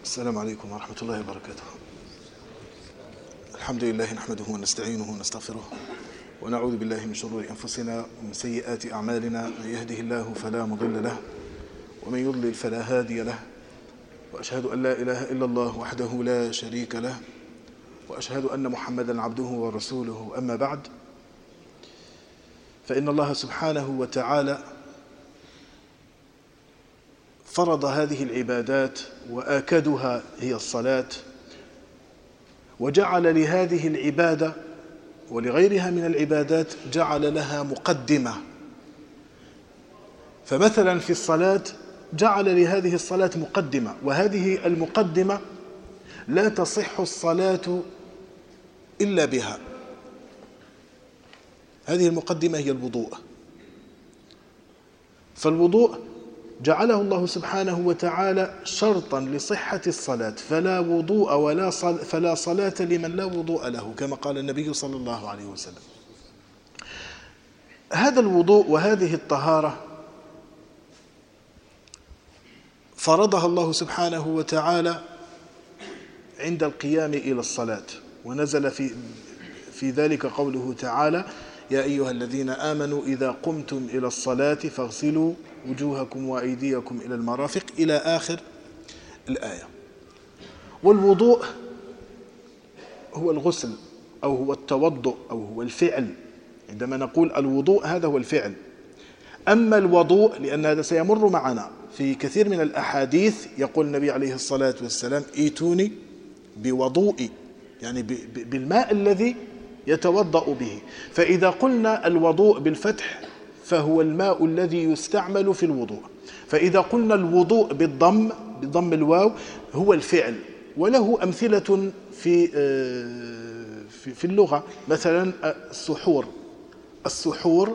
السلام عليكم ورحمة الله وبركاته. الحمد لله نحمده ونستعينه ونستغفره ونعوذ بالله من شرور أنفسنا ومن سيئات أعمالنا. من يهده الله فلا مضل له ومن يضلل فلا هادي له، وأشهد أن لا إله إلا الله وحده لا شريك له، وأشهد أن محمدا عبده ورسوله. أما بعد، فإن الله سبحانه وتعالى فرض هذه العبادات وآكدها هي الصلاة، وجعل لهذه العبادة ولغيرها من العبادات جعل لها مقدمة. فمثلا في الصلاة جعل لهذه الصلاة مقدمة، وهذه المقدمة لا تصح الصلاة إلا بها. هذه المقدمة هي الوضوء. فالوضوء جعله الله سبحانه وتعالى شرطا لصحة الصلاة، فلا وضوء فلا صلاة لمن لا وضوء له، كما قال النبي صلى الله عليه وسلم. هذا الوضوء وهذه الطهارة فرضها الله سبحانه وتعالى عند القيام إلى الصلاة، ونزل في ذلك قوله تعالى: يا أيها الذين آمنوا إذا قمتم إلى الصلاة فاغسلوا وجوهكم وأيديكم إلى المرافق، إلى آخر الآية. والوضوء هو الغسل أو هو التوضؤ أو هو الفعل. عندما نقول الوضوء هذا هو الفعل. أما الوضوء، لأن هذا سيمر معنا في كثير من الأحاديث، يقول النبي عليه الصلاة والسلام: ايتوني بوضوئي، يعني بالماء الذي يتوضأ به. فإذا قلنا الوضوء بالفتح فهو الماء الذي يستعمل في الوضوء. فإذا قلنا الوضوء بضم الواو هو الفعل. وله أمثلة في اللغة. مثلا السحور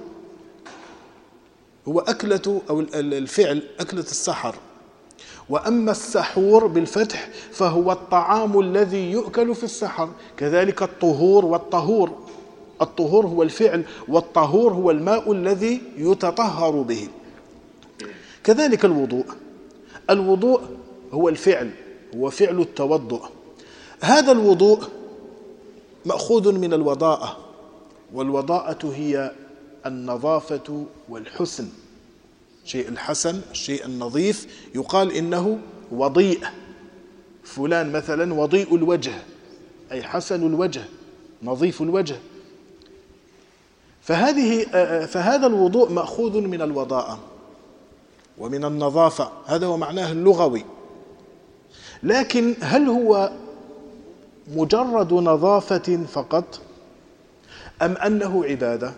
هو أكلة أو الفعل أكلة السحر. وأما السحور بالفتح فهو الطعام الذي يؤكل في السحر. كذلك الطهور والطهور. الطهور هو الفعل، والطهور هو الماء الذي يتطهر به. كذلك الوضوء هو الفعل، هو فعل التوضؤ. هذا الوضوء مأخوذ من الوضاءة، والوضاءة هي النظافة والحسن. شيء الحسن، الشيء النظيف، يقال إنه وضيء. فلان مثلا وضيء الوجه، أي حسن الوجه، نظيف الوجه. فهذا الوضوء مأخوذ من الوضاءة ومن النظافة، هذا هو معناه اللغوي. لكن هل هو مجرد نظافة فقط أم أنه عبادة؟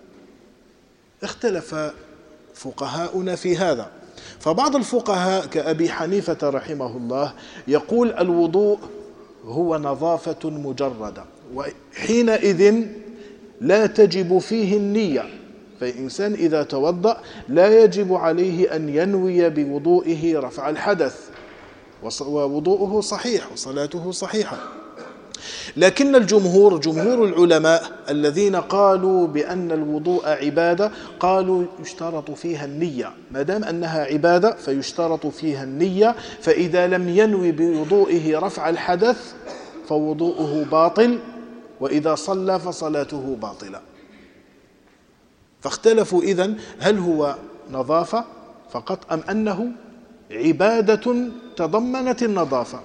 اختلف فقهاؤنا في هذا. فبعض الفقهاء كأبي حنيفة رحمه الله يقول الوضوء هو نظافة مجردة، وحينئذ لا تجب فيه النية. فالإنسان إذا توضأ لا يجب عليه أن ينوي بوضوئه رفع الحدث، ووضوءه صحيح وصلاته صحيحة. لكن جمهور العلماء الذين قالوا بأن الوضوء عبادة قالوا يشترط فيها النية. ما دام أنها عبادة فيشترط فيها النية، فإذا لم ينوي بوضوئه رفع الحدث فوضوءه باطل، وإذا صلى فصلاته باطلة. فاختلفوا إذن هل هو نظافة فقط أم أنه عبادة تضمنت النظافة.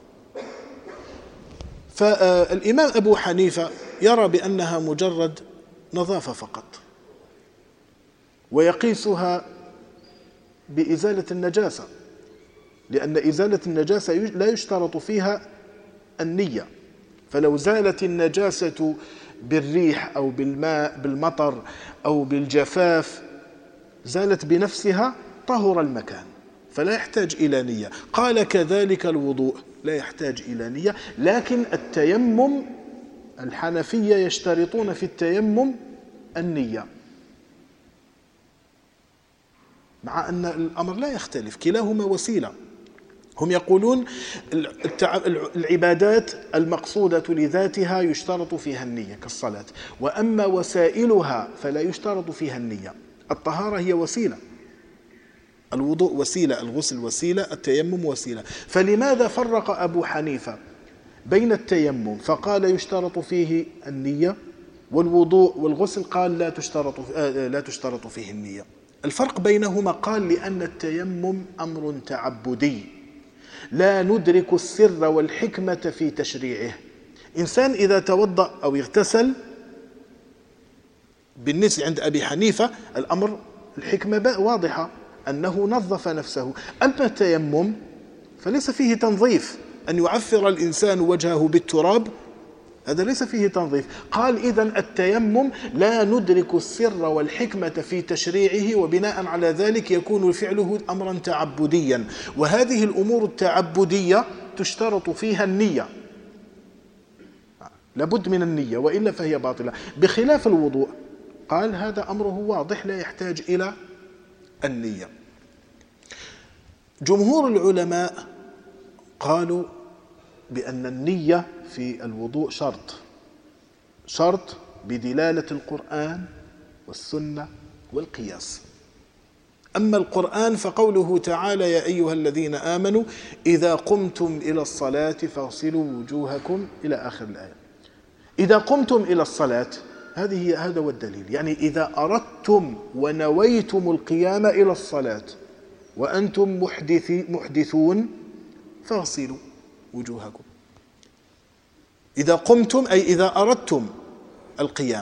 فالإمام أبو حنيفة يرى بأنها مجرد نظافة فقط، ويقيسها بإزالة النجاسة، لأن إزالة النجاسة لا يشترط فيها النية. فلو زالت النجاسة بالريح أو بالماء بالمطر أو بالجفاف زالت بنفسها، طهر المكان، فلا يحتاج إلى نية. قال كذلك الوضوء لا يحتاج إلى نية. لكن التيمم، الحنفية يشترطون في التيمم النية، مع أن الأمر لا يختلف، كلاهما وسيلة. هم يقولون العبادات المقصودة لذاتها يشترط فيها النية كالصلاة، وأما وسائلها فلا يشترط فيها النية. الطهارة هي وسيلة، الوضوء وسيلة، الغسل وسيلة، التيمم وسيلة. فلماذا فرق أبو حنيفة بين التيمم فقال يشترط فيه النية، والوضوء والغسل قال لا تشترط فيه النية؟ الفرق بينهما قال لأن التيمم أمر تعبدي لا ندرك السر والحكمة في تشريعه. إنسان إذا توضأ أو اغتسل بالنسبة عند أبي حنيفة الأمر الحكمة واضحة أنه نظف نفسه. أما التيمم فليس فيه تنظيف، أن يعفر الإنسان وجهه بالتراب هذا ليس فيه تنظيف. قال إذن التيمم لا ندرك السر والحكمة في تشريعه، وبناء على ذلك يكون فعله أمرا تعبديا، وهذه الأمور التعبدية تشترط فيها النية، لابد من النية وإلا فهي باطلة، بخلاف الوضوء قال هذا أمره واضح لا يحتاج إلى النية. جمهور العلماء قالوا بأن النية في الوضوء شرط بدلالة القرآن والسنة والقياس. أما القرآن فقوله تعالى يا أيها الذين آمنوا إذا قمتم إلى الصلاة فاغسلوا وجوهكم إلى آخر الآية. إذا قمتم إلى الصلاة هذا هو الدليل، يعني إذا أردتم ونويتم القيام إلى الصلاة وأنتم محدثون فاغسلوا وجوهكم. إذا قمتم أي إذا أردتم القيام،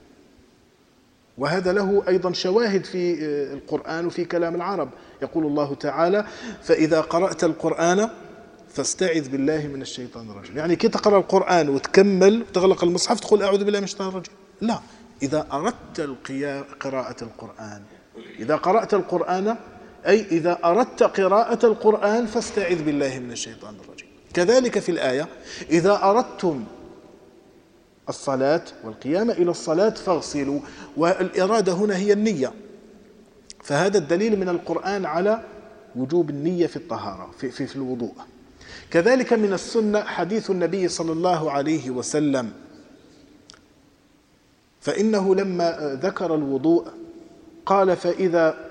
وهذا له أيضا شواهد في القرآن وفي كلام العرب. يقول الله تعالى فإذا قرأت القرآن فاستعذ بالله من الشيطان الرجيم. يعني كي تقرأ القرآن وتكمل وتغلق المصحف تقول أعوذ بالله من الشيطان الرجيم؟ لا، إذا أردت قراءة القرآن، إذا قرأت القرآن أي إذا أردت قراءة القرآن فاستعذ بالله من الشيطان الرجيم. كذلك في الآية إذا أردتم الصلاة والقيام إلى الصلاة فاغسلوا، والإرادة هنا هي النية، فهذا الدليل من القرآن على وجوب النية في الطهارة في الوضوء. كذلك من السنة حديث النبي صلى الله عليه وسلم، فإنه لما ذكر الوضوء قال فإذا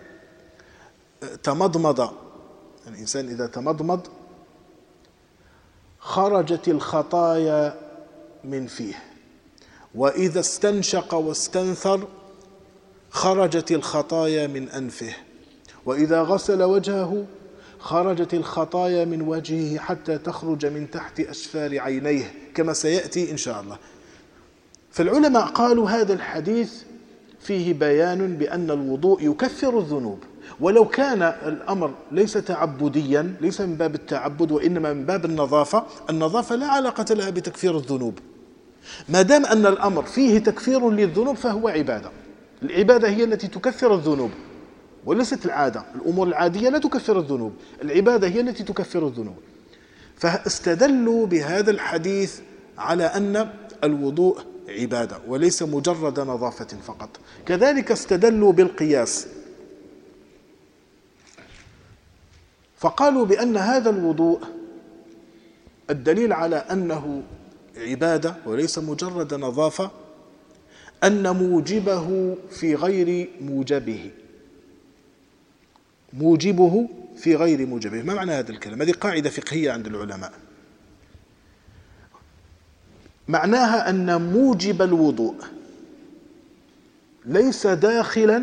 تمضمض الإنسان إذا تمضمض خرجت الخطايا من فيه، وإذا استنشق واستنثر خرجت الخطايا من أنفه، وإذا غسل وجهه خرجت الخطايا من وجهه حتى تخرج من تحت أشفار عينيه كما سيأتي إن شاء الله. فالعلماء قالوا هذا الحديث فيه بيان بأن الوضوء يكفر الذنوب، ولو كان الأمر ليس تعبديا، ليس من باب التعبد وإنما من باب النظافة لا علاقة لها بتكفير الذنوب. ما دام أن الأمر فيه تكفير للذنوب فهو عبادة، العبادة هي التي تكفر الذنوب وليست العادة. الأمور العادية لا تكفر الذنوب، العبادة هي التي تكفر الذنوب. فاستدلوا بهذا الحديث على أن الوضوء عبادة وليس مجرد نظافة فقط. كذلك استدلوا بالقياس، فقالوا بأن هذا الوضوء الدليل على أنه عبادة وليس مجرد نظافة أن موجبه في غير موجبه، موجبه في غير موجبه. ما معنى هذا الكلام؟ هذه قاعدة فقهية عند العلماء، معناها أن موجب الوضوء ليس داخلا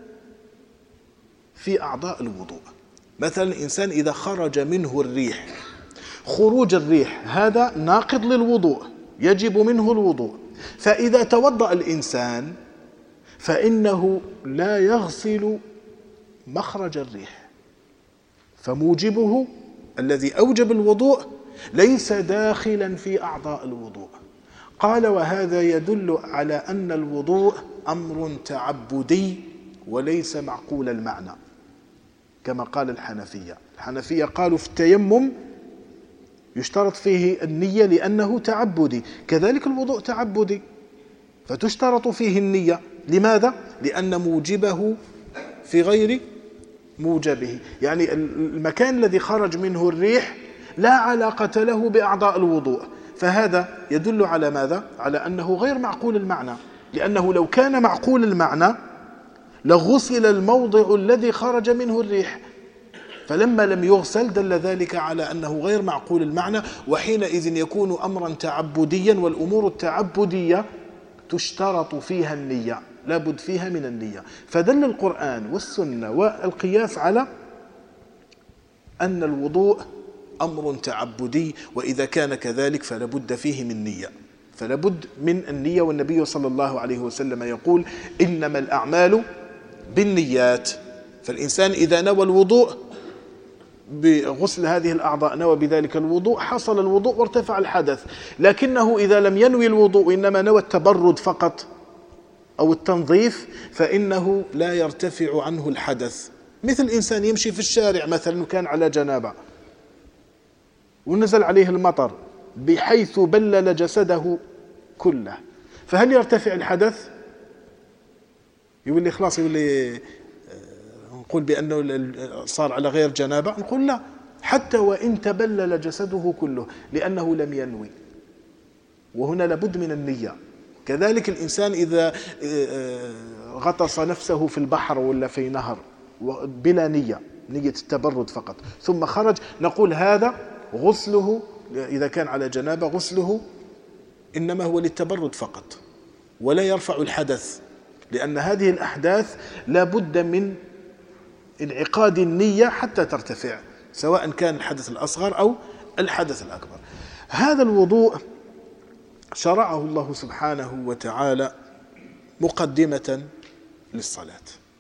في أعضاء الوضوء. مثلا الإنسان إذا خرج منه الريح، خروج الريح هذا ناقض للوضوء يجب منه الوضوء، فإذا توضأ الإنسان فإنه لا يغسل مخرج الريح، فموجبه الذي أوجب الوضوء ليس داخلا في أعضاء الوضوء. قال وهذا يدل على أن الوضوء أمر تعبدي وليس معقول المعنى، كما قال الحنفية قالوا في التيمم يشترط فيه النية لأنه تعبدي، كذلك الوضوء تعبدي فتشترط فيه النية. لماذا؟ لأن موجبه في غير موجبه، يعني المكان الذي خرج منه الريح لا علاقة له بأعضاء الوضوء، فهذا يدل على ماذا؟ على أنه غير معقول المعنى، لأنه لو كان معقول المعنى لغسل الموضع الذي خرج منه الريح، فلما لم يغسل دل ذلك على أنه غير معقول المعنى، وحينئذ يكون أمرا تعبديا، والأمور التعبدية تشترط فيها النية، لابد فيها من النية. فدل القرآن والسنة والقياس على أن الوضوء أمر تعبدي، وإذا كان كذلك فلابد فيه من نية، فلابد من النية. والنبي صلى الله عليه وسلم يقول إنما الأعمال بالنيات، فالإنسان إذا نوى الوضوء بغسل هذه الأعضاء نوى بذلك الوضوء، حصل الوضوء وارتفع الحدث. لكنه إذا لم ينوي الوضوء إنما نوى التبرد فقط أو التنظيف فإنه لا يرتفع عنه الحدث. مثل إنسان يمشي في الشارع مثلا وكان على جنابة ونزل عليه المطر بحيث بلل جسده كله، فهل يرتفع الحدث؟ يقول لي خلاص، يقول لي نقول بأنه صار على غير جنابة، نقول لا، حتى وإن تبلل جسده كله لأنه لم ينوي، وهنا لابد من النية. كذلك الإنسان إذا غطس نفسه في البحر ولا في نهر بلا نية التبرد فقط ثم خرج، نقول هذا غسله إذا كان على جنابة غسله إنما هو للتبرد فقط ولا يرفع الحدث، لأن هذه الأحداث لا بد من انعقاد النية حتى ترتفع، سواء كان الحدث الأصغر أو الحدث الأكبر. هذا الوضوء شرعه الله سبحانه وتعالى مقدمة للصلاة،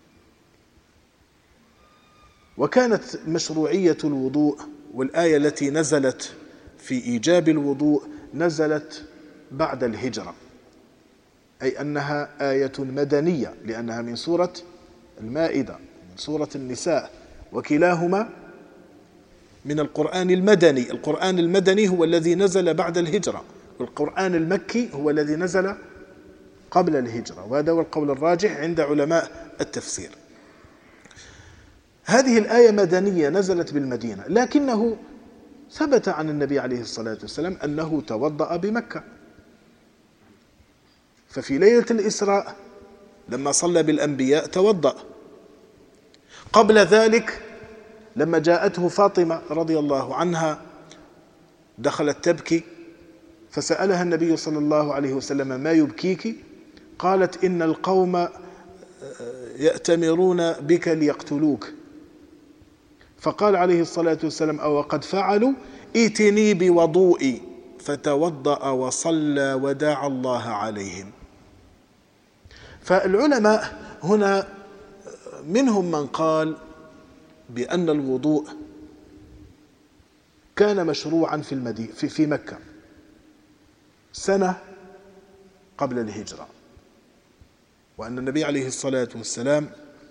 وكانت مشروعية الوضوء والآية التي نزلت في إيجاب الوضوء نزلت بعد الهجرة، أي أنها آية مدنية لأنها من سورة المائدة من سورة النساء، وكلاهما من القرآن المدني. القرآن المدني هو الذي نزل بعد الهجرة، والقرآن المكي هو الذي نزل قبل الهجرة، وهذا هو القول الراجح عند علماء التفسير. هذه الآية مدنية نزلت بالمدينة، لكنه ثبت عن النبي عليه الصلاة والسلام أنه توضأ بمكة. ففي ليلة الإسراء لما صلى بالأنبياء توضأ. قبل ذلك لما جاءته فاطمة رضي الله عنها دخلت تبكي، فسألها النبي صلى الله عليه وسلم ما يبكيك؟ قالت إن القوم يأتمرون بك ليقتلوك. فقال عليه الصلاة والسلام أو قد فعلوا ائتني بوضوئي، فتوضأ وصلى ودعا الله عليهم. فالعلماء هنا منهم من قال بأن الوضوء كان مشروعا في مكة سنة قبل الهجرة، وأن النبي عليه الصلاة والسلام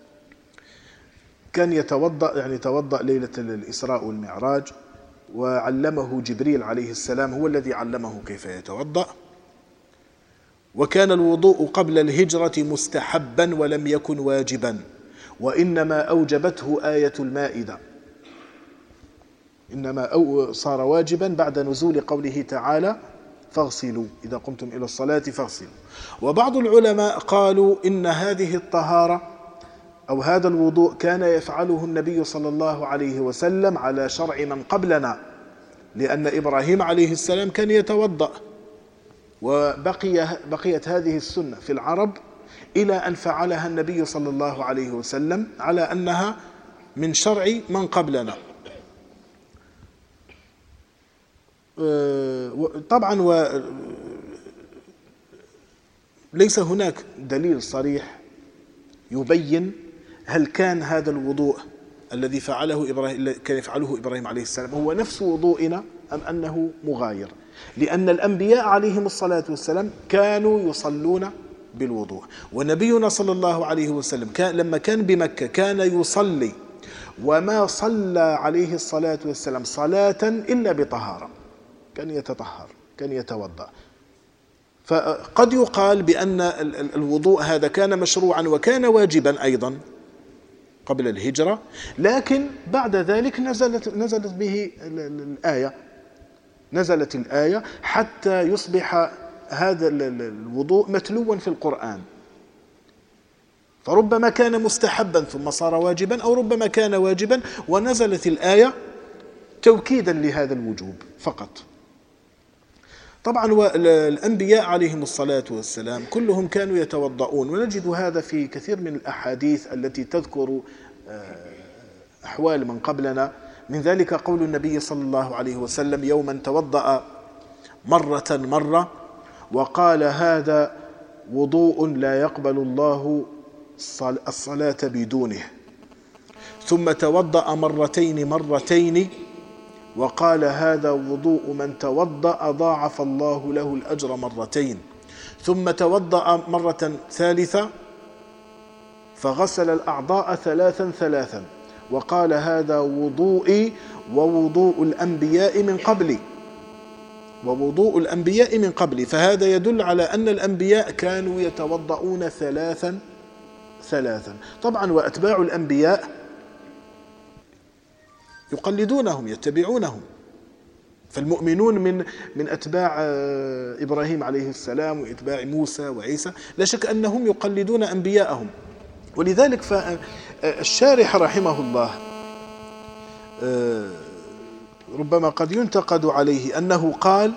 كان توضأ ليلة الإسراء والمعراج، وعلمه جبريل عليه السلام هو الذي علمه كيف يتوضأ. وكان الوضوء قبل الهجرة مستحبا ولم يكن واجبا، وإنما أوجبته آية المائدة، إنما صار واجبا بعد نزول قوله تعالى فاغسلوا إذا قمتم إلى الصلاة فاغسلوا. وبعض العلماء قالوا إن هذه الطهارة أو هذا الوضوء كان يفعله النبي صلى الله عليه وسلم على شرع من قبلنا، لأن إبراهيم عليه السلام كان يتوضأ، وبقيت هذه السنة في العرب إلى أن فعلها النبي صلى الله عليه وسلم على أنها من شرع من قبلنا. طبعا ليس هناك دليل صريح يبين هل كان هذا الوضوء الذي كان يفعله إبراهيم عليه السلام هو نفس وضوئنا أم أنه مغاير، لأن الأنبياء عليهم الصلاة والسلام كانوا يصلون بالوضوء، ونبينا صلى الله عليه وسلم لما كان بمكة كان يصلي، وما صلى عليه الصلاة والسلام صلاة إلا بطهارة، كان يتطهر كان يتوضأ. فقد يقال بأن الوضوء هذا كان مشروعا وكان واجبا أيضا قبل الهجرة، لكن بعد ذلك نزلت به نزلت الآية حتى يصبح هذا الوضوء متلوا في القرآن. فربما كان مستحبا ثم صار واجبا، أو ربما كان واجبا ونزلت الآية توكيدا لهذا الوجوب فقط. طبعا الأنبياء عليهم الصلاة والسلام كلهم كانوا يتوضؤون، ونجد هذا في كثير من الأحاديث التي تذكر أحوال من قبلنا. من ذلك قول النبي صلى الله عليه وسلم: يوما توضأ مرة وقال: هذا وضوء لا يقبل الله الصلاة بدونه. ثم توضأ مرتين وقال: هذا وضوء من توضأ ضاعف الله له الأجر مرتين. ثم توضأ مرة ثالثة فغسل الأعضاء ثلاثا وقال: هذا وضوئي ووضوء الأنبياء من قبلي. فهذا يدل على أن الأنبياء كانوا يتوضؤون ثلاثا. طبعا وأتباع الأنبياء يقلدونهم يتبعونهم، فالمؤمنون من أتباع إبراهيم عليه السلام وإتباع موسى وعيسى لا شك أنهم يقلدون أنبياءهم. ولذلك فالشارح رحمه الله ربما قد ينتقد عليه أنه قال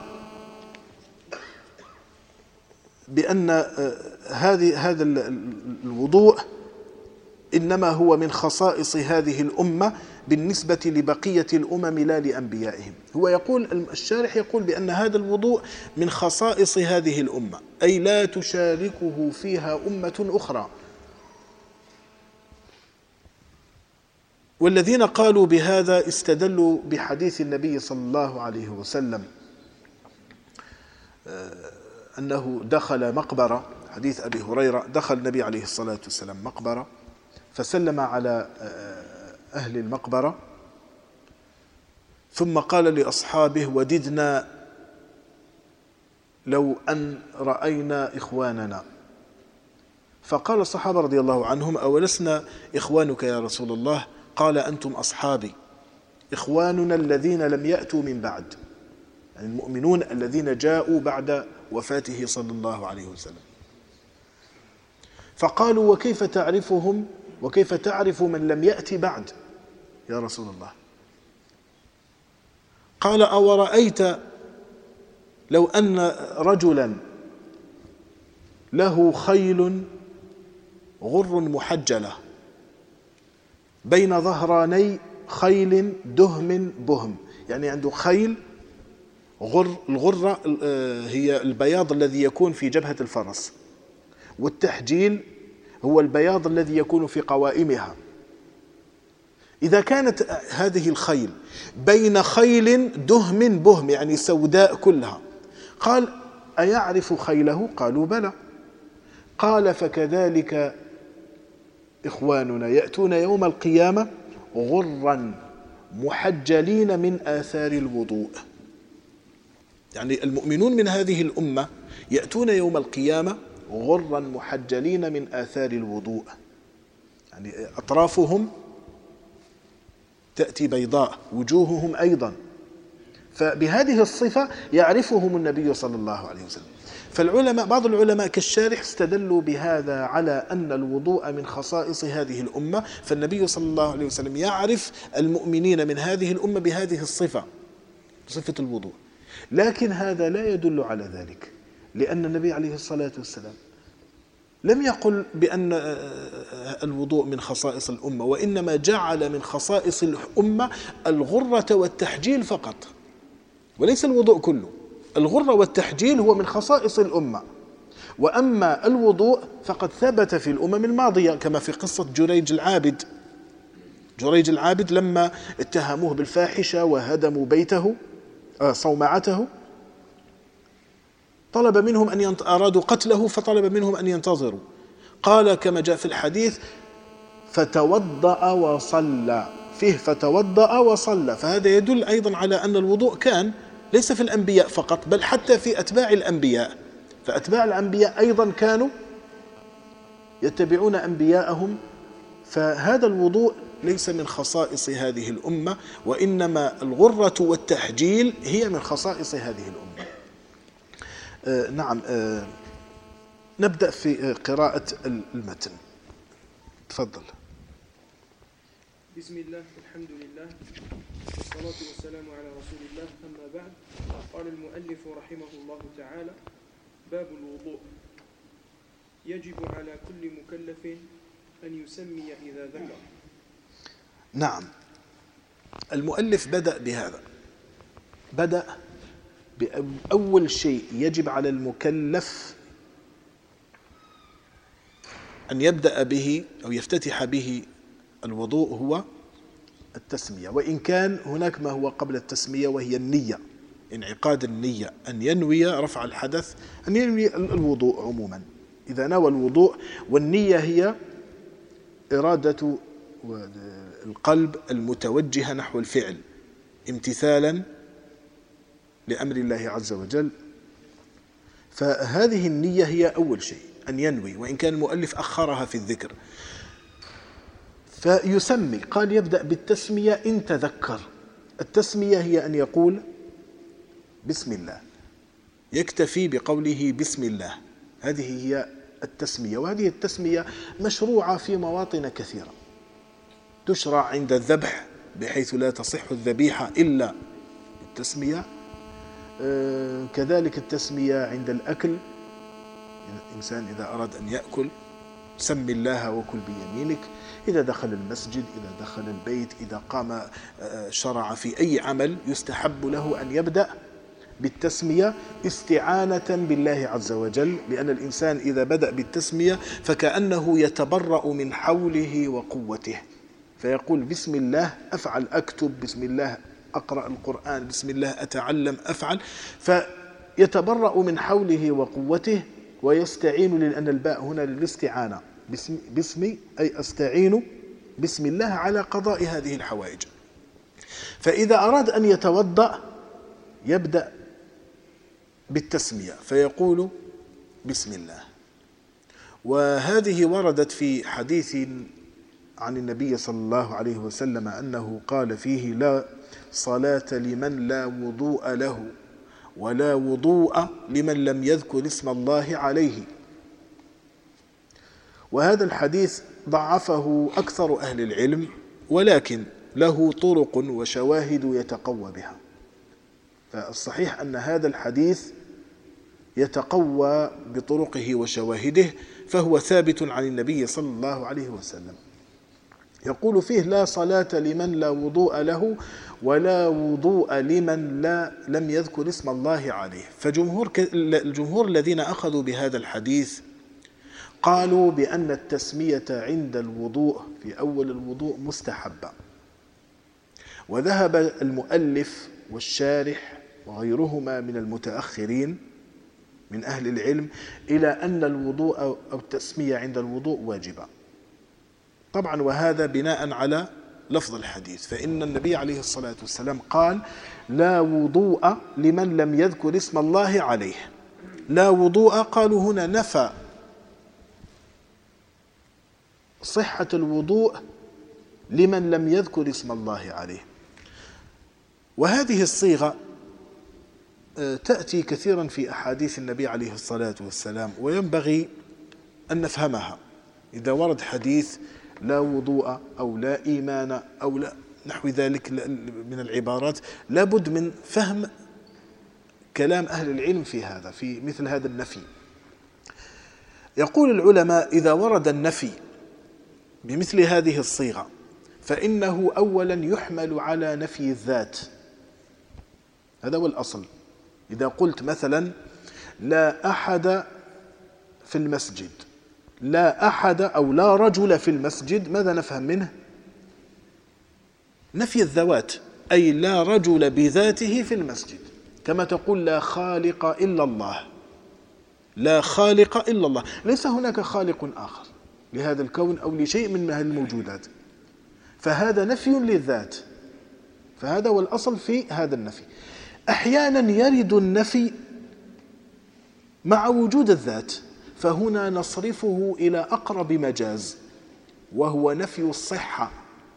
بأن هذا الوضوء إنما هو من خصائص هذه الأمة بالنسبة لبقية الأمم لا لأنبيائهم. هو يقول، الشارح يقول بأن هذا الوضوء من خصائص هذه الأمة، أي لا تشاركه فيها أمة أخرى. والذين قالوا بهذا استدلوا بحديث النبي صلى الله عليه وسلم أنه دخل مقبرة، حديث أبي هريرة، دخل النبي عليه الصلاة والسلام مقبرة فسلم على أهل المقبرة ثم قال لأصحابه: وددنا لو أن رأينا إخواننا. فقال الصحابة رضي الله عنهم: أولسنا إخوانك يا رسول الله؟ قال: أنتم أصحابي، إخواننا الذين لم يأتوا من بعد، يعني المؤمنون الذين جاءوا بعد وفاته صلى الله عليه وسلم. فقالوا: وكيف تعرفهم وكيف تعرف من لم يأتي بعد يا رسول الله؟ قال: أورأيت لو أن رجلا له خيل غر محجلة بين ظهراني خيل دهم بهم، يعني عنده خيل الغرة هي البياض الذي يكون في جبهة الفرس، والتحجيل هو البياض الذي يكون في قوائمها. إذا كانت هذه الخيل بين خيل دهم بهم يعني سوداء كلها، قال: أيعرف خيله؟ قالوا: بلى. قال: فكذلك إخواننا يأتون يوم القيامة غرا محجلين من آثار الوضوء. يعني المؤمنون من هذه الأمة يأتون يوم القيامة غرا محجلين من آثار الوضوء، يعني أطرافهم تأتي بيضاء، وجوههم أيضا. فبهذه الصفة يعرفهم النبي صلى الله عليه وسلم. فالعلماء، بعض العلماء كالشارح، استدلوا بهذا على أن الوضوء من خصائص هذه الأمة، فالنبي صلى الله عليه وسلم يعرف المؤمنين من هذه الأمة بهذه الصفة، صفة الوضوء. لكن هذا لا يدل على ذلك، لأن النبي عليه الصلاة والسلام لم يقل بأن الوضوء من خصائص الأمة، وإنما جعل من خصائص الأمة الغرة والتحجيل فقط، وليس الوضوء كله. الغرة والتحجيل هو من خصائص الأمة، وأما الوضوء فقد ثبت في الأمم الماضية، كما في قصة جريج العابد. جريج العابد لما اتهموه بالفاحشة وهدموا بيته صومعته، طلب منهم أن أرادوا قتله، فطلب منهم أن ينتظروا. قال كما جاء في الحديث: فتوضأ وصلى، فيه فتوضأ وصلى. فهذا يدل أيضا على أن الوضوء كان ليس في الأنبياء فقط، بل حتى في أتباع الأنبياء. فأتباع الأنبياء أيضا كانوا يتبعون أنبياءهم. فهذا الوضوء ليس من خصائص هذه الأمة، وإنما الغرة والتحجيل هي من خصائص هذه الأمة. نعم، نبدأ في قراءة المتن. تفضل. بسم الله الحمد لله والصلاة والسلام على رسول الله. أما بعد، قال المؤلف رحمه الله تعالى: باب الوضوء. يجب على كل مكلف أن يسمي إذا ذكر. نعم، المؤلف بدأ بهذا، بدأ بأول شيء يجب على المكلف أن يبدأ به أو يفتتح به الوضوء هو التسمية، وإن كان هناك ما هو قبل التسمية وهي النية، انعقاد النية، أن ينوي رفع الحدث، أن ينوي الوضوء عموما. إذا نوى الوضوء، والنية هي إرادة القلب المتوجهة نحو الفعل امتثالا لأمر الله عز وجل، فهذه النية هي أول شيء أن ينوي، وإن كان المؤلف أخرها في الذكر. فيسمي، قال يبدأ بالتسمية إن تذكر. التسمية هي أن يقول بسم الله، يكتفي بقوله بسم الله، هذه هي التسمية. وهذه التسمية مشروعة في مواطن كثيرة، تشرع عند الذبح بحيث لا تصح الذبيحة إلا بالتسمية، كذلك التسمية عند الأكل، الإنسان إذا أراد أن يأكل سم الله وكل بيمينك، إذا دخل المسجد، إذا دخل البيت، إذا قام شرع في أي عمل يستحب له أن يبدأ بالتسمية استعانة بالله عز وجل، لأن الإنسان إذا بدأ بالتسمية فكأنه يتبرأ من حوله وقوته، فيقول بسم الله أفعل، أكتب بسم الله، أقرأ القرآن بسم الله، أتعلم، أفعل، فيتبرأ من حوله وقوته ويستعين، لأن الباء هنا للاستعانة، باسمي أي أستعين بسم الله على قضاء هذه الحوائج. فإذا أراد أن يتوضأ يبدأ بالتسمية فيقول بسم الله. وهذه وردت في حديث عن النبي صلى الله عليه وسلم أنه قال فيه: لا صلاة لمن لا وضوء له، ولا وضوء لمن لم يذكر اسم الله عليه. وهذا الحديث ضعفه أكثر أهل العلم، ولكن له طرق وشواهد يتقوى بها. فالصحيح أن هذا الحديث يتقوى بطرقه وشواهده، فهو ثابت عن النبي صلى الله عليه وسلم. يقول فيه: لا صلاة لمن لا وضوء له، ولا وضوء لمن لم يذكر اسم الله عليه. فالجمهور الذين أخذوا بهذا الحديث قالوا بأن التسمية عند الوضوء في أول الوضوء مستحبة. وذهب المؤلف والشارح وغيرهما من المتأخرين من أهل العلم إلى أن الوضوء أو التسمية عند الوضوء واجبة. طبعا وهذا بناء على لفظ الحديث، فإن النبي عليه الصلاة والسلام قال: لا وضوء لمن لم يذكر اسم الله عليه. لا وضوء، قالوا هنا نفى صحة الوضوء لمن لم يذكر اسم الله عليه. وهذه الصيغة تأتي كثيرا في أحاديث النبي عليه الصلاة والسلام، وينبغي أن نفهمها. إذا ورد حديث لا وضوء أو لا إيمان أو لا نحو ذلك من العبارات، لابد من فهم كلام أهل العلم في هذا، في مثل هذا النفي. يقول العلماء: إذا ورد النفي بمثل هذه الصيغة فإنه أولا يحمل على نفي الذات، هذا هو الأصل. إذا قلت مثلا لا أحد في المسجد، لا أحد أو لا رجل في المسجد، ماذا نفهم منه؟ نفي الذوات، أي لا رجل بذاته في المسجد. كما تقول لا خالق إلا الله، لا خالق إلا الله، ليس هناك خالق آخر لهذا الكون أو لشيء من هذه الموجودات، فهذا نفي للذات، فهذا هو الأصل في هذا النفي. أحيانا يرد النفي مع وجود الذات، فهنا نصرفه إلى أقرب مجاز، وهو نفي الصحة،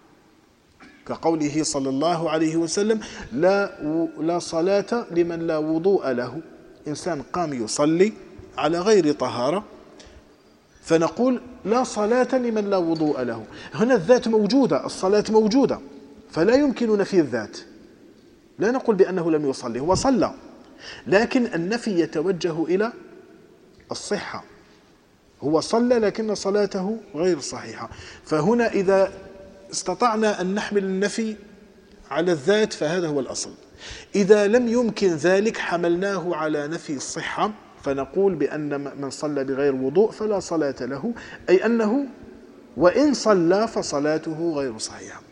كقوله صلى الله عليه وسلم: لا صلاة لمن لا وضوء له. إنسان قام يصلي على غير طهارة، فنقول لا صلاة لمن لا وضوء له. هنا الذات موجودة، الصلاة موجودة، فلا يمكن نفي الذات. لا نقول بأنه لم يصلي، هو صلى، لكن النفي يتوجه إلى الصحة. هو صلى لكن صلاته غير صحيحة. فهنا إذا استطعنا أن نحمل النفي على الذات فهذا هو الأصل. إذا لم يمكن ذلك حملناه على نفي الصحة، فنقول بأن من صلى بغير وضوء فلا صلاة له، أي أنه وإن صلى فصلاته غير صحيحة.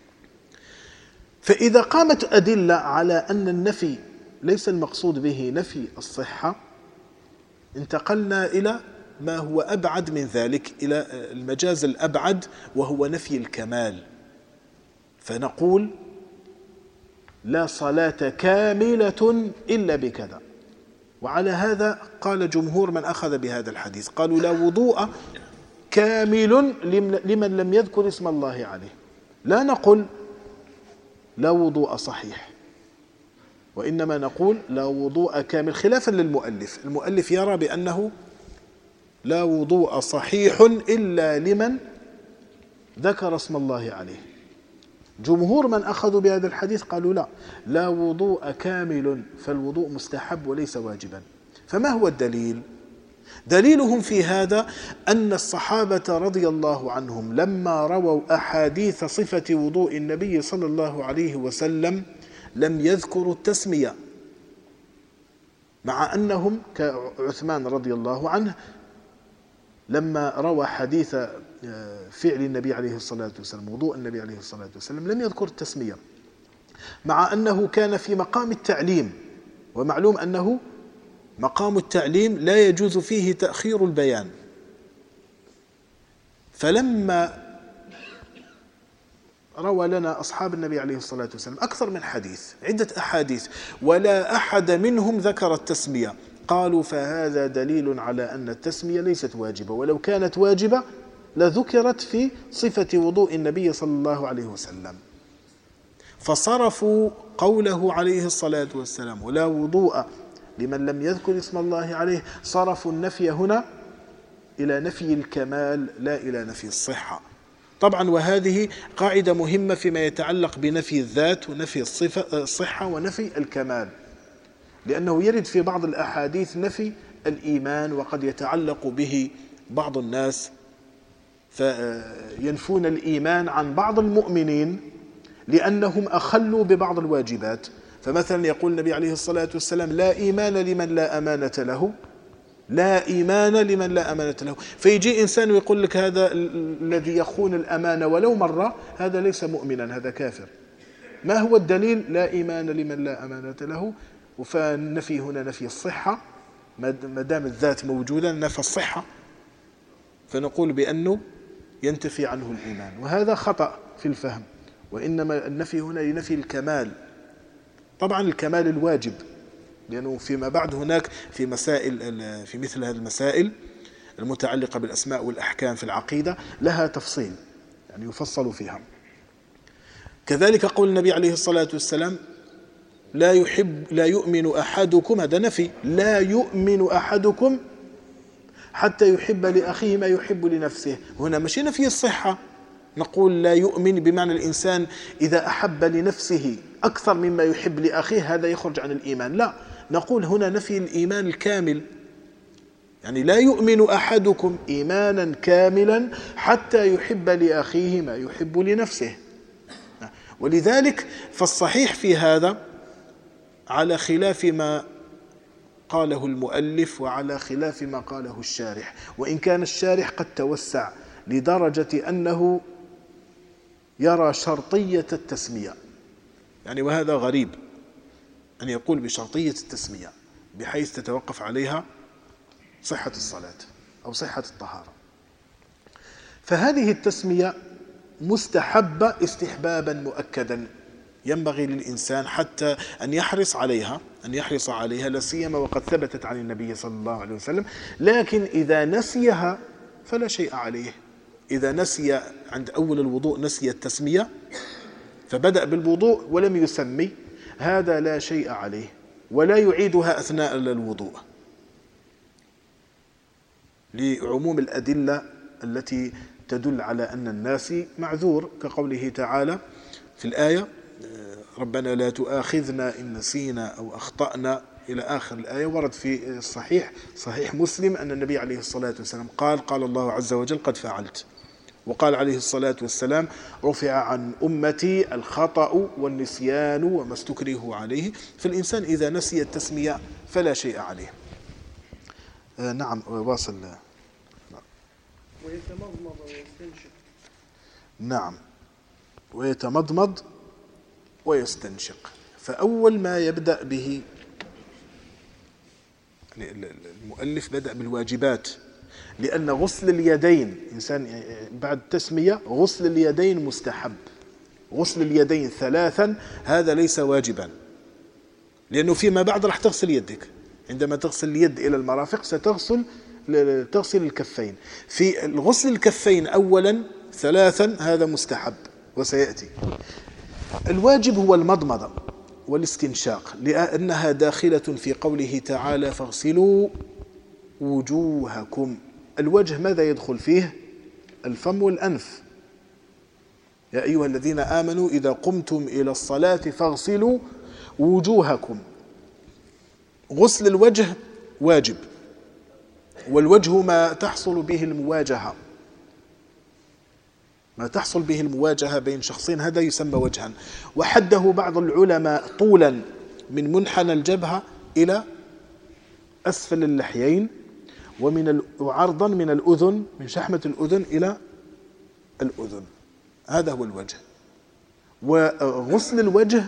فإذا قامت أدلة على أن النفي ليس المقصود به نفي الصحة، انتقلنا إلى ما هو أبعد من ذلك، إلى المجاز الأبعد، وهو نفي الكمال. فنقول لا صلاة كاملة إلا بكذا. وعلى هذا قال جمهور من أخذ بهذا الحديث، قالوا لا وضوء كامل لمن لم يذكر اسم الله عليه. لا نقول لا وضوء صحيح، وإنما نقول لا وضوء كامل، خلافا للمؤلف. المؤلف يرى بأنه لا وضوء صحيح إلا لمن ذكر اسم الله عليه. جمهور من أخذوا بهذا الحديث قالوا لا وضوء كامل، فالوضوء مستحب وليس واجبا. فما هو الدليل؟ دليلهم في هذا أن الصحابة رضي الله عنهم لما رووا أحاديث صفة وضوء النبي صلى الله عليه وسلم لم يذكروا التسمية، مع أنهم كعثمان رضي الله عنه لما روى حديث فعل النبي عليه الصلاة والسلام، وضوء النبي عليه الصلاة والسلام، لم يذكر التسمية، مع أنه كان في مقام التعليم، ومعلوم أنه مقام التعليم لا يجوز فيه تأخير البيان. فلما روى لنا أصحاب النبي عليه الصلاة والسلام أكثر من حديث، عدة أحاديث، ولا أحد منهم ذكر التسمية، قالوا فهذا دليل على أن التسمية ليست واجبة، ولو كانت واجبة لذكرت في صفة وضوء النبي صلى الله عليه وسلم. فصرفوا قوله عليه الصلاة والسلام ولا وضوء لمن لم يذكر اسم الله عليه، صرفوا النفي هنا إلى نفي الكمال لا إلى نفي الصحة. طبعا وهذه قاعدة مهمة فيما يتعلق بنفي الذات ونفي الصحة ونفي الكمال، لأنه يرد في بعض الأحاديث نفي الإيمان، وقد يتعلق به بعض الناس فينفون الإيمان عن بعض المؤمنين لأنهم أخلوا ببعض الواجبات. فمثلا يقول النبي عليه الصلاة والسلام لا إيمان لمن لا أمانة له، لا إيمان لمن لا أمانة له. فيجي إنسان ويقول لك هذا الذي يخون الأمانة ولو مرة هذا ليس مؤمنا، هذا كافر. ما هو الدليل؟ لا إيمان لمن لا أمانة له. فالنفي هنا نفي الصحة، ما دام الذات موجودة نفى الصحة، فنقول بأنه ينتفي عنه الإيمان، وهذا خطأ في الفهم. وإنما النفي هنا لنفي الكمال، طبعا الكمال الواجب، لأنه فيما بعد هناك في مسائل، في مثل هذه المسائل المتعلقة بالأسماء والأحكام في العقيدة لها تفصيل، يعني يفصل فيها. كذلك قول النبي عليه الصلاة والسلام لا يؤمن أحدكم، هذا نفي، لا يؤمن أحدكم حتى يحب لأخيه ما يحب لنفسه. هنا مش نفي الصحة، نقول لا يؤمن بمعنى الإنسان إذا أحب لنفسه أكثر مما يحب لأخيه هذا يخرج عن الإيمان، لا، نقول هنا نفي الإيمان الكامل، يعني لا يؤمن أحدكم إيمانا كاملا حتى يحب لأخيه ما يحب لنفسه. ولذلك فالصحيح في هذا على خلاف ما قاله المؤلف وعلى خلاف ما قاله الشارح، وإن كان الشارح قد توسع لدرجة أنه يرى شرطية التسمية، يعني وهذا غريب أن يقول بشرطية التسمية بحيث تتوقف عليها صحة الصلاة أو صحة الطهارة. فهذه التسمية مستحبة استحبابا مؤكدا، ينبغي للإنسان حتى أن يحرص عليها لا سيما وقد ثبتت عن النبي صلى الله عليه وسلم. لكن إذا نسيها فلا شيء عليه. إذا نسي عند أول الوضوء نسي التسمية فبدأ بالوضوء ولم يسمي، هذا لا شيء عليه ولا يعيدها أثناء الوضوء، لعموم الأدلة التي تدل على أن الناس معذور، كقوله تعالى في الآية: ربنا لا تؤاخذنا إن نسينا أو أخطأنا، إلى آخر الآية. ورد في صحيح مسلم أن النبي عليه الصلاة والسلام قال الله عز وجل: قد فعلت. وقال عليه الصلاة والسلام: رفع عن أمتي الخطأ والنسيان وما استكرهوا عليه. فالإنسان إذا نسي التسمية فلا شيء عليه. نعم، واصل. ويتمضمض ويستنشق. نعم، ويتمضمض ويستنشق. فأول ما يبدأ به المؤلف بدأ بالواجبات، لأن غسل اليدين إنسان بعد التسمية غسل اليدين مستحب. غسل اليدين 3 هذا ليس واجبا، لأنه فيما بعد راح تغسل يدك. عندما تغسل اليد إلى المرافق ستغسل الكفين. في الغسل الكفين أولا 3 هذا مستحب وسيأتي. الواجب هو المضمضة والاستنشاق، لأنها داخلة في قوله تعالى: فاغسلوا وجوهكم. الوجه ماذا يدخل فيه؟ الفم والأنف. يا أيها الذين آمنوا إذا قمتم إلى الصلاة فاغسلوا وجوهكم. غسل الوجه واجب، والوجه ما تحصل به المواجهة، ما تحصل به المواجهة بين شخصين، هذا يسمى وجها. وحده بعض العلماء طولا من منحنى الجبهة إلى أسفل اللحيين، وعرضا من الأذن، من شحمة الأذن إلى الأذن. هذا هو الوجه. وغسل الوجه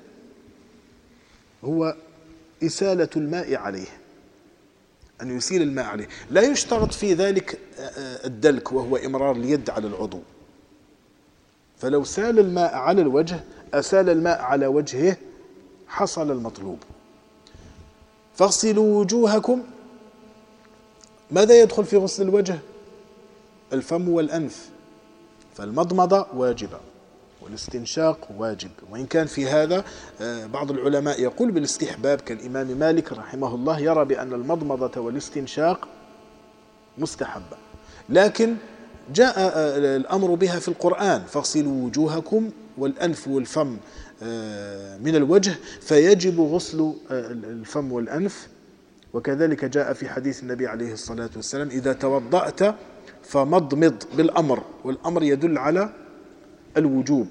هو إسالة الماء عليه، أن يسيل الماء عليه. لا يشترط في ذلك الدلك، وهو إمرار اليد على العضو. فلو سال الماء على الوجه، أسال الماء على وجهه، حصل المطلوب. فاغسلوا وجوهكم. ماذا يدخل في غسل الوجه؟ الفم والأنف. فالمضمضة واجبة والاستنشاق واجب، وإن كان في هذا بعض العلماء يقول بالاستحباب، كالإمام مالك رحمه الله يرى بأن المضمضة والاستنشاق مستحبة، لكن جاء الأمر بها في القرآن: فاغسلوا وجوهكم، والأنف والفم من الوجه، فيجب غسل الفم والأنف. وكذلك جاء في حديث النبي عليه الصلاة والسلام: إذا توضأت فمضمض، بالأمر، والأمر يدل على الوجوب.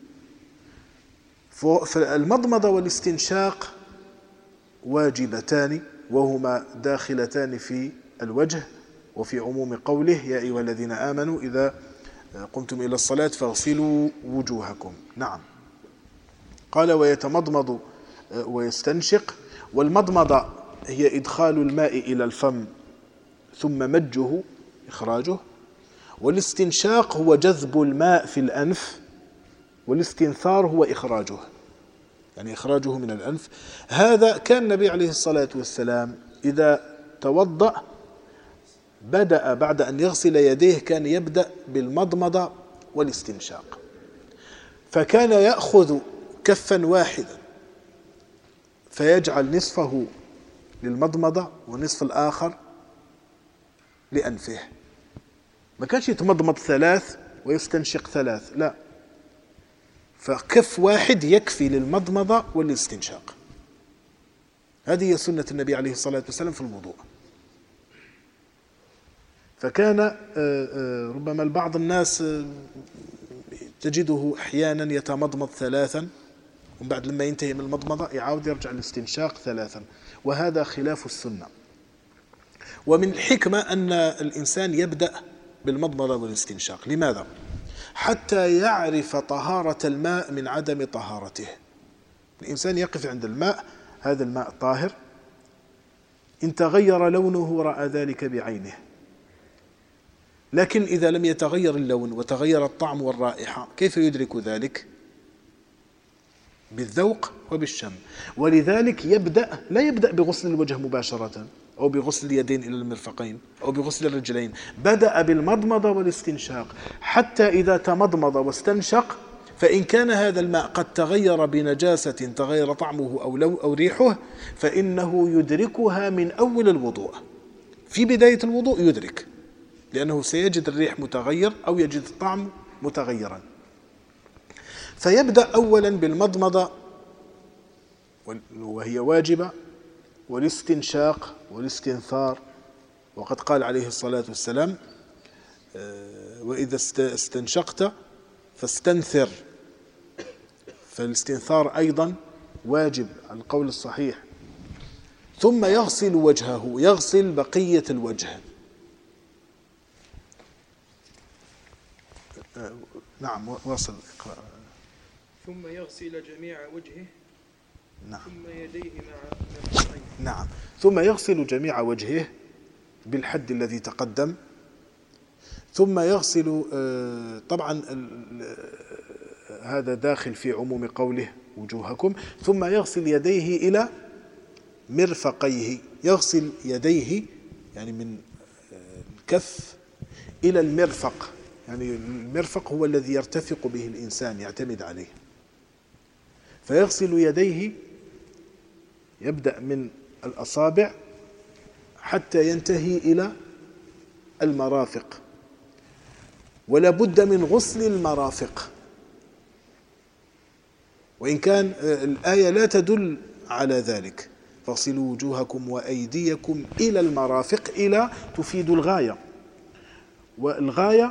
فالمضمضة والاستنشاق واجبتان، وهما داخلتان في الوجه، وفي عموم قوله: يا أيها الذين آمنوا إذا قمتم إلى الصلاة فاغسلوا وجوهكم. نعم. قال: ويتمضمض ويستنشق. والمضمضة هي إدخال الماء إلى الفم ثم مجه، إخراجه. والاستنشاق هو جذب الماء في الأنف، والاستنثار هو إخراجه، يعني إخراجه من الأنف. هذا كان النبي عليه الصلاة والسلام إذا توضأ بدأ بعد أن يغسل يديه كان يبدأ بالمضمضة والاستنشاق. فكان يأخذ كفا واحدا فيجعل نصفه للمضمضة ونصف الآخر لأنفه. ما كانش يتمضمض 3 ويستنشق 3، لا، فكف واحد يكفي للمضمضة والاستنشاق. هذه هي سنة النبي عليه الصلاة والسلام في الوضوء. فكان ربما بعض الناس تجده أحيانا يتمضمض 3، ومن بعد لما ينتهي من المضمضة يعاود يرجع الاستنشاق 3، وهذا خلاف السنة. ومن الحكمة أن الإنسان يبدأ بالمضمضة والاستنشاق. لماذا؟ حتى يعرف طهارة الماء من عدم طهارته. الإنسان يقف عند الماء، هذا الماء طاهر، إن تغير لونه رأى ذلك بعينه، لكن إذا لم يتغير اللون وتغير الطعم والرائحة كيف يدرك ذلك؟ بالذوق وبالشم. ولذلك لا يبدأ بغسل الوجه مباشرة، أو بغسل اليدين إلى المرفقين، أو بغسل الرجلين. بدأ بالمضمضة والاستنشاق، حتى إذا تمضمض واستنشق فإن كان هذا الماء قد تغير بنجاسة تغير طعمه أو ريحه فإنه يدركها من أول الوضوء. في بداية الوضوء يدرك لأنه سيجد الريح متغير أو يجد الطعم متغيرا. فيبدأ أولا بالمضمضة وهي واجبة، والاستنشاق والاستنثار، وقد قال عليه الصلاة والسلام: وإذا استنشقت فاستنثر. فالاستنثار أيضا واجب على القول الصحيح. ثم يغسل وجهه، يغسل بقية الوجه. نعم واصل. ثم يغسل جميع وجهه. نعم. ثم يديه مع مرفقيه. نعم. ثم يغسل جميع وجهه بالحد الذي تقدم. ثم يغسل طبعا هذا داخل في عموم قوله وجوهكم. ثم يغسل يديه إلى مرفقيه، يغسل يديه يعني من الكف إلى المرفق، يعني المرفق هو الذي يرتفق به الإنسان يعتمد عليه. فيغسل يديه، يبدأ من الأصابع حتى ينتهي إلى المرافق، ولا بد من غسل المرافق، وإن كان الآية لا تدل على ذلك. فاغسلوا وجوهكم وأيديكم إلى المرافق، إلى تفيد الغاية، والغاية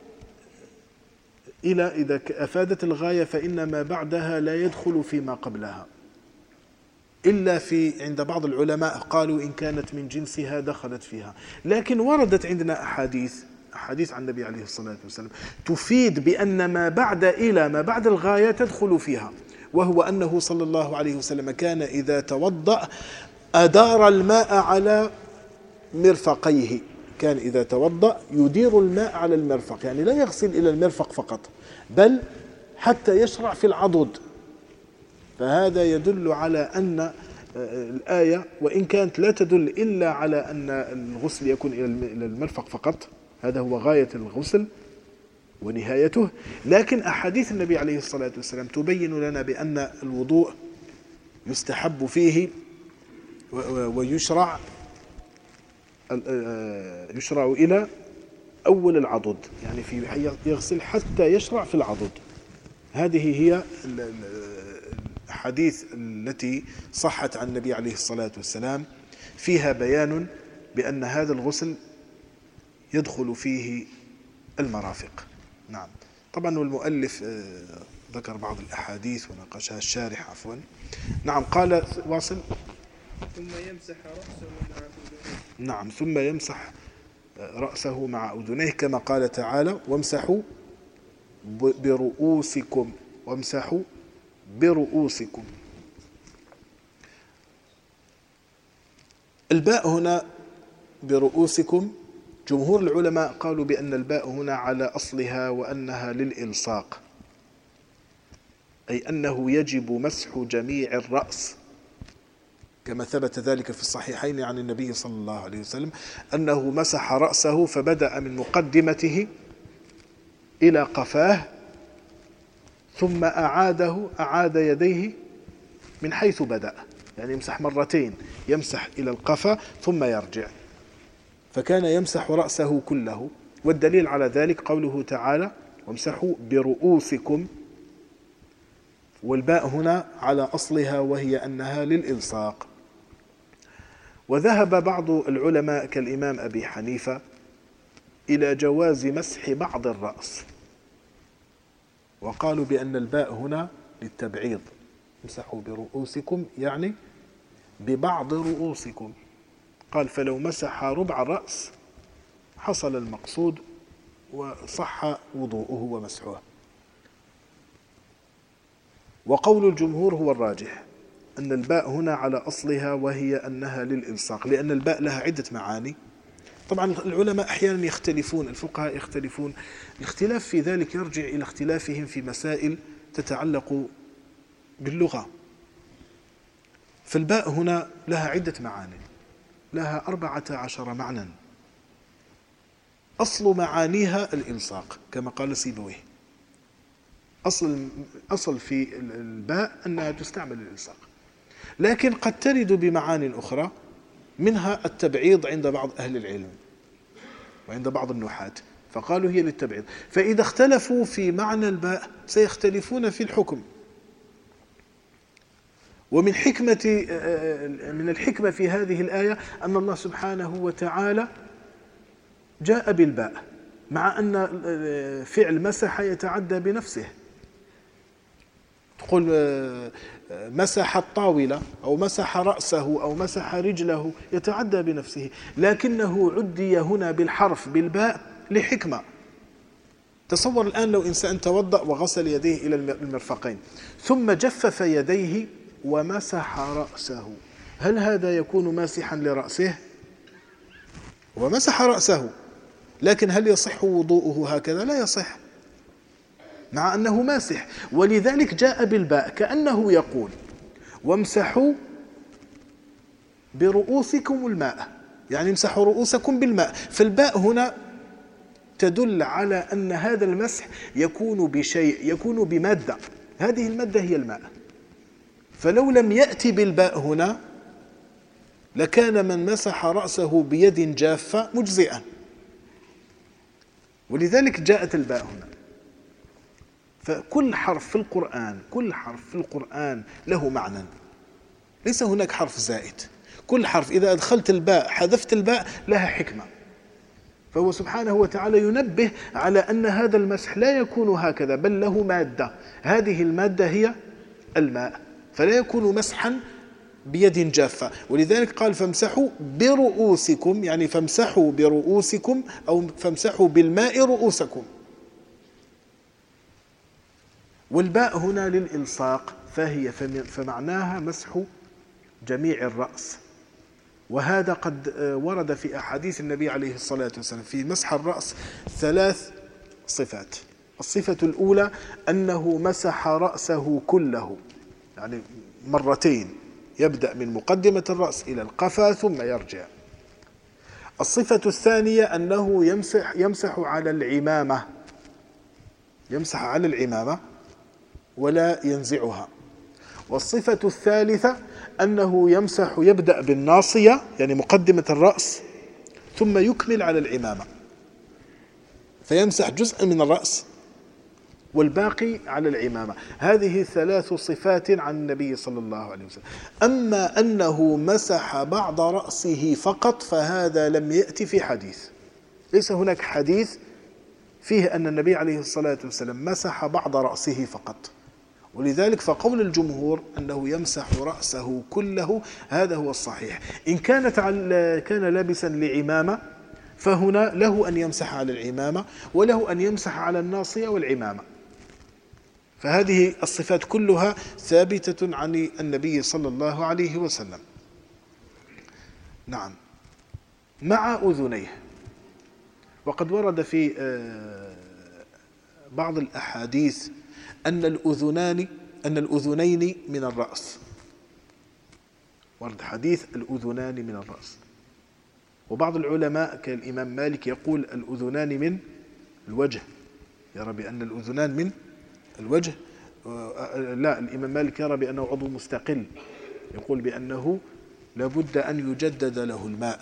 إلى إذا أفادت الغاية فإن ما بعدها لا يدخل فيما قبلها، إلا في عند بعض العلماء قالوا إن كانت من جنسها دخلت فيها. لكن وردت عندنا أحاديث عن النبي عليه الصلاة والسلام تفيد بأن ما بعد إلى ما بعد الغاية تدخل فيها، وهو أنه صلى الله عليه وسلم كان إذا توضأ أدار الماء على مرفقيه، كان إذا توضأ يدير الماء على المرفق، يعني لا يغسل إلى المرفق فقط بل حتى يشرع في العضد. فهذا يدل على أن الآية وإن كانت لا تدل إلا على أن الغسل يكون إلى المرفق فقط، هذا هو غاية الغسل ونهايته، لكن أحاديث النبي عليه الصلاة والسلام تبين لنا بأن الوضوء يستحب فيه ويشرع إلى أول العضد، يعني في يغسل حتى يشرع في العضد. هذه هي الأحاديث التي صحت عن النبي عليه الصلاة والسلام فيها بيان بأن هذا الغسل يدخل فيه المرافق. نعم. طبعا والمؤلف ذكر بعض الأحاديث وناقشها الشارح عفوا. نعم. قال واصل. ثم يمسح رأسه مع أذنيه. نعم. ثم يمسح رأسه مع أذنيه كما قال تعالى: وامسحوا برؤوسكم، وامسحوا برؤوسكم. الباء هنا برؤوسكم، جمهور العلماء قالوا بأن الباء هنا على أصلها وأنها للإلصاق، أي أنه يجب مسح جميع الرأس، كما ثبت ذلك في الصحيحين عن النبي صلى الله عليه وسلم أنه مسح رأسه فبدأ من مقدمته إلى قفاه، ثم أعاد يديه من حيث بدأ، يعني يمسح مرتين، يمسح إلى القفا ثم يرجع، فكان يمسح رأسه كله. والدليل على ذلك قوله تعالى: وامسحوا برؤوسكم، والباء هنا على أصلها وهي أنها للإلصاق. وذهب بعض العلماء كالإمام أبي حنيفة إلى جواز مسح بعض الرأس، وقالوا بأن الباء هنا للتبعيض، امسحوا برؤوسكم يعني ببعض رؤوسكم. قال: فلو مسح ربع الرأس حصل المقصود وصح وضوءه ومسحه. وقول الجمهور هو الراجح، أن الباء هنا على أصلها وهي أنها للإلصاق، لأن الباء لها عدة معاني. طبعا العلماء أحيانا يختلفون، الفقهاء يختلفون، الاختلاف في ذلك يرجع إلى اختلافهم في مسائل تتعلق باللغة. فالباء هنا لها عدة معاني، لها 14 معنى، أصل معانيها الإلصاق كما قال سيبويه، أصل في الباء أنها تستعمل الإلصاق، لكن قد ترد بمعاني أخرى، منها التبعيض عند بعض أهل العلم، وعند بعض النحاة، فقالوا هي للتبعيض. فإذا اختلفوا في معنى الباء سيختلفون في الحكم. ومن الحكمة في هذه الآية أن الله سبحانه وتعالى جاء بالباء، مع أن فعل مسح يتعدى بنفسه. تقول مسح الطاولة أو مسح رأسه أو مسح رجله، يتعدى بنفسه، لكنه عدي هنا بالحرف بالباء لحكمة. تصور الآن لو إنسان توضأ وغسل يديه إلى المرفقين ثم جفف يديه ومسح رأسه، هل هذا يكون ماسحا لرأسه؟ ومسح رأسه، لكن هل يصح وضوءه هكذا؟ لا يصح، مع أنه ماسح. ولذلك جاء بالباء كأنه يقول وامسحوا برؤوسكم الماء، يعني امسحوا رؤوسكم بالماء. فالباء هنا تدل على أن هذا المسح يكون بشيء، يكون بمادة، هذه المادة هي الماء. فلو لم يأتي بالباء هنا لكان من مسح رأسه بيد جافة مجزئا، ولذلك جاءت الباء هنا. فكل حرف في القرآن، كل حرف في القرآن له معنى، ليس هناك حرف زائد. كل حرف إذا أدخلت الباء حذفت الباء لها حكمة. فهو سبحانه وتعالى ينبه على أن هذا المسح لا يكون هكذا، بل له مادة، هذه المادة هي الماء، فلا يكون مسحا بيد جافة. ولذلك قال فامسحوا برؤوسكم، يعني فامسحوا برؤوسكم أو فامسحوا بالماء رؤوسكم. والباء هنا للإلصاق، فمعناها مسح جميع الرأس. وهذا قد ورد في أحاديث النبي عليه الصلاة والسلام في مسح الرأس 3 صفات. الصفة الأولى أنه مسح رأسه كله، يعني مرتين، يبدأ من مقدمة الرأس إلى القفا ثم يرجع. الصفة الثانية أنه يمسح على العمامة، يمسح على العمامة ولا ينزعها. والصفة الثالثة أنه يمسح، يبدأ بالناصية يعني مقدمة الرأس ثم يكمل على العمامة، فيمسح جزء من الرأس والباقي على العمامة. هذه 3 صفات عن النبي صلى الله عليه وسلم. أما أنه مسح بعض رأسه فقط فهذا لم يأتي في حديث، ليس هناك حديث فيه أن النبي عليه الصلاة والسلام مسح بعض رأسه فقط. ولذلك فقول الجمهور أنه يمسح رأسه كله هذا هو الصحيح. إن كان لابسا لعمامة فهنا له أن يمسح على العمامة وله أن يمسح على الناصية والعمامة. فهذه الصفات كلها ثابتة عن النبي صلى الله عليه وسلم. نعم، مع أذنيه. وقد ورد في بعض الأحاديث أن الأذنين من الرأس، ورد حديث الأذنان من الرأس. وبعض العلماء كالإمام مالك يقول الأذنان من الوجه، يرى بأن الأذنان من الوجه. لا، الإمام مالك يرى بأنه عضو مستقل، يقول بأنه لابد أن يجدد له الماء.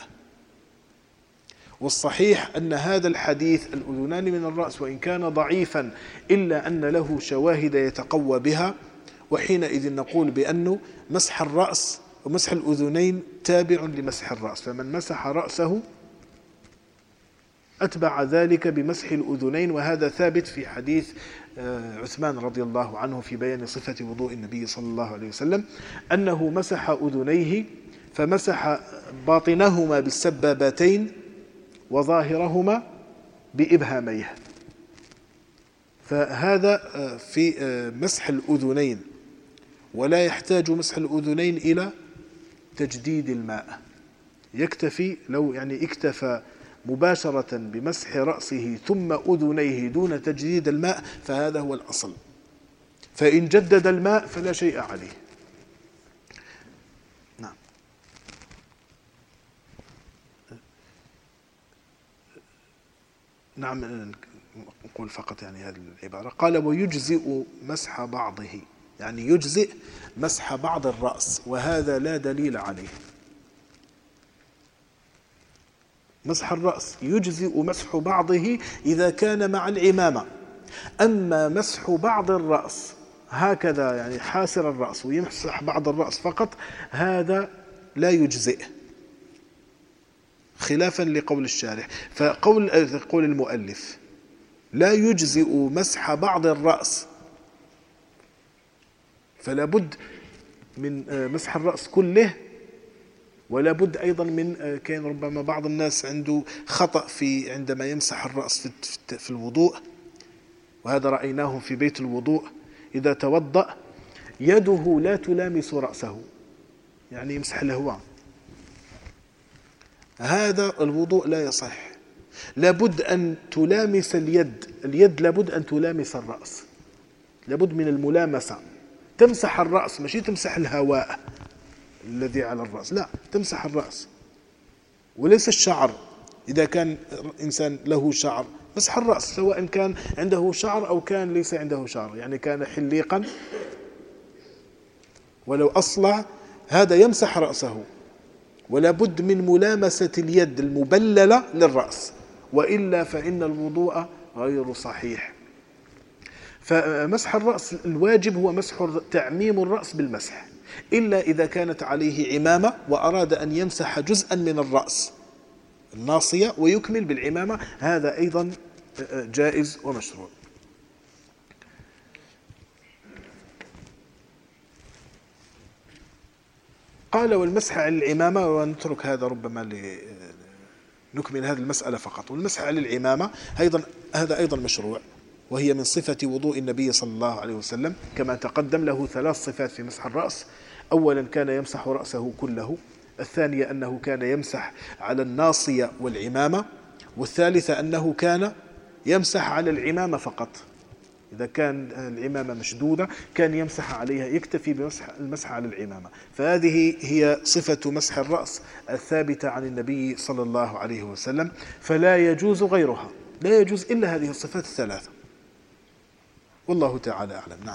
والصحيح أن هذا الحديث الأذنان من الرأس وإن كان ضعيفا إلا أن له شواهد يتقوى بها، وحينئذ نقول بأنه مسح الرأس ومسح الأذنين تابع لمسح الرأس. فمن مسح رأسه أتبع ذلك بمسح الأذنين. وهذا ثابت في حديث عثمان رضي الله عنه في بيان صفة وضوء النبي صلى الله عليه وسلم، أنه مسح أذنيه فمسح باطنهما بالسبابتين وظاهرهما بإبهاميه. فهذا في مسح الأذنين، ولا يحتاج مسح الأذنين إلى تجديد الماء، يكتفي لو يعني اكتفى مباشرة بمسح رأسه ثم أذنيه دون تجديد الماء فهذا هو الأصل. فإن جدد الماء فلا شيء عليه. نعم. نعم، نقول فقط يعني هذه العبارة. قال ويجزئ مسح بعضه، يعني يجزئ مسح بعض الرأس، وهذا لا دليل عليه. مسح الرأس يجزئ مسح بعضه إذا كان مع العمامة. أما مسح بعض الرأس هكذا يعني حاسر الرأس ويمسح بعض الرأس فقط، هذا لا يجزئ، خلافا لقول الشارح. فقول المؤلف لا يجزئ مسح بعض الرأس، فلا بد من مسح الرأس كله، ولا بد أيضا من كان ربما بعض الناس عنده خطأ في عندما يمسح الرأس في الوضوء، وهذا رأيناه في بيت الوضوء، إذا توضأ يده لا تلامس رأسه، يعني يمسح الهواء، هذا الوضوء لا يصح. لابد أن تلامس اليد لابد أن تلامس الرأس، لابد من الملامسة. تمسح الرأس، ماشي تمسح الهواء الذي على الرأس، لا، تمسح الرأس وليس الشعر. إذا كان إنسان له شعر مسح الرأس، سواء كان عنده شعر أو كان ليس عنده شعر، يعني كان حليقا ولو أصلع، هذا يمسح رأسه. ولا بد من ملامسة اليد المبللة للرأس، وإلا فإن الوضوء غير صحيح. فمسح الرأس الواجب هو تعميم الرأس بالمسح، إلا إذا كانت عليه عمامة وأراد أن يمسح جزءا من الرأس الناصية ويكمل بالعمامة، هذا أيضا جائز ومشروع. قال والمسح على العمامة، ونترك هذا ربما نكمل هذه المسألة فقط. والمسح على العمامة هذا أيضا مشروع، وهي من صفة وضوء النبي صلى الله عليه وسلم، كما تقدم له 3 صفات في مسح الرأس. أولا كان يمسح رأسه كله، الثانية أنه كان يمسح على الناصية والعمامة، والثالثة أنه كان يمسح على العمامة فقط. إذا كان العمامة مشدودة كان يمسح عليها، يكتفي بالمسح على العمامة. فهذه هي صفة مسح الرأس الثابتة عن النبي صلى الله عليه وسلم، فلا يجوز غيرها، لا يجوز إلا هذه الصفات ال3. والله تعالى أعلم. نعم.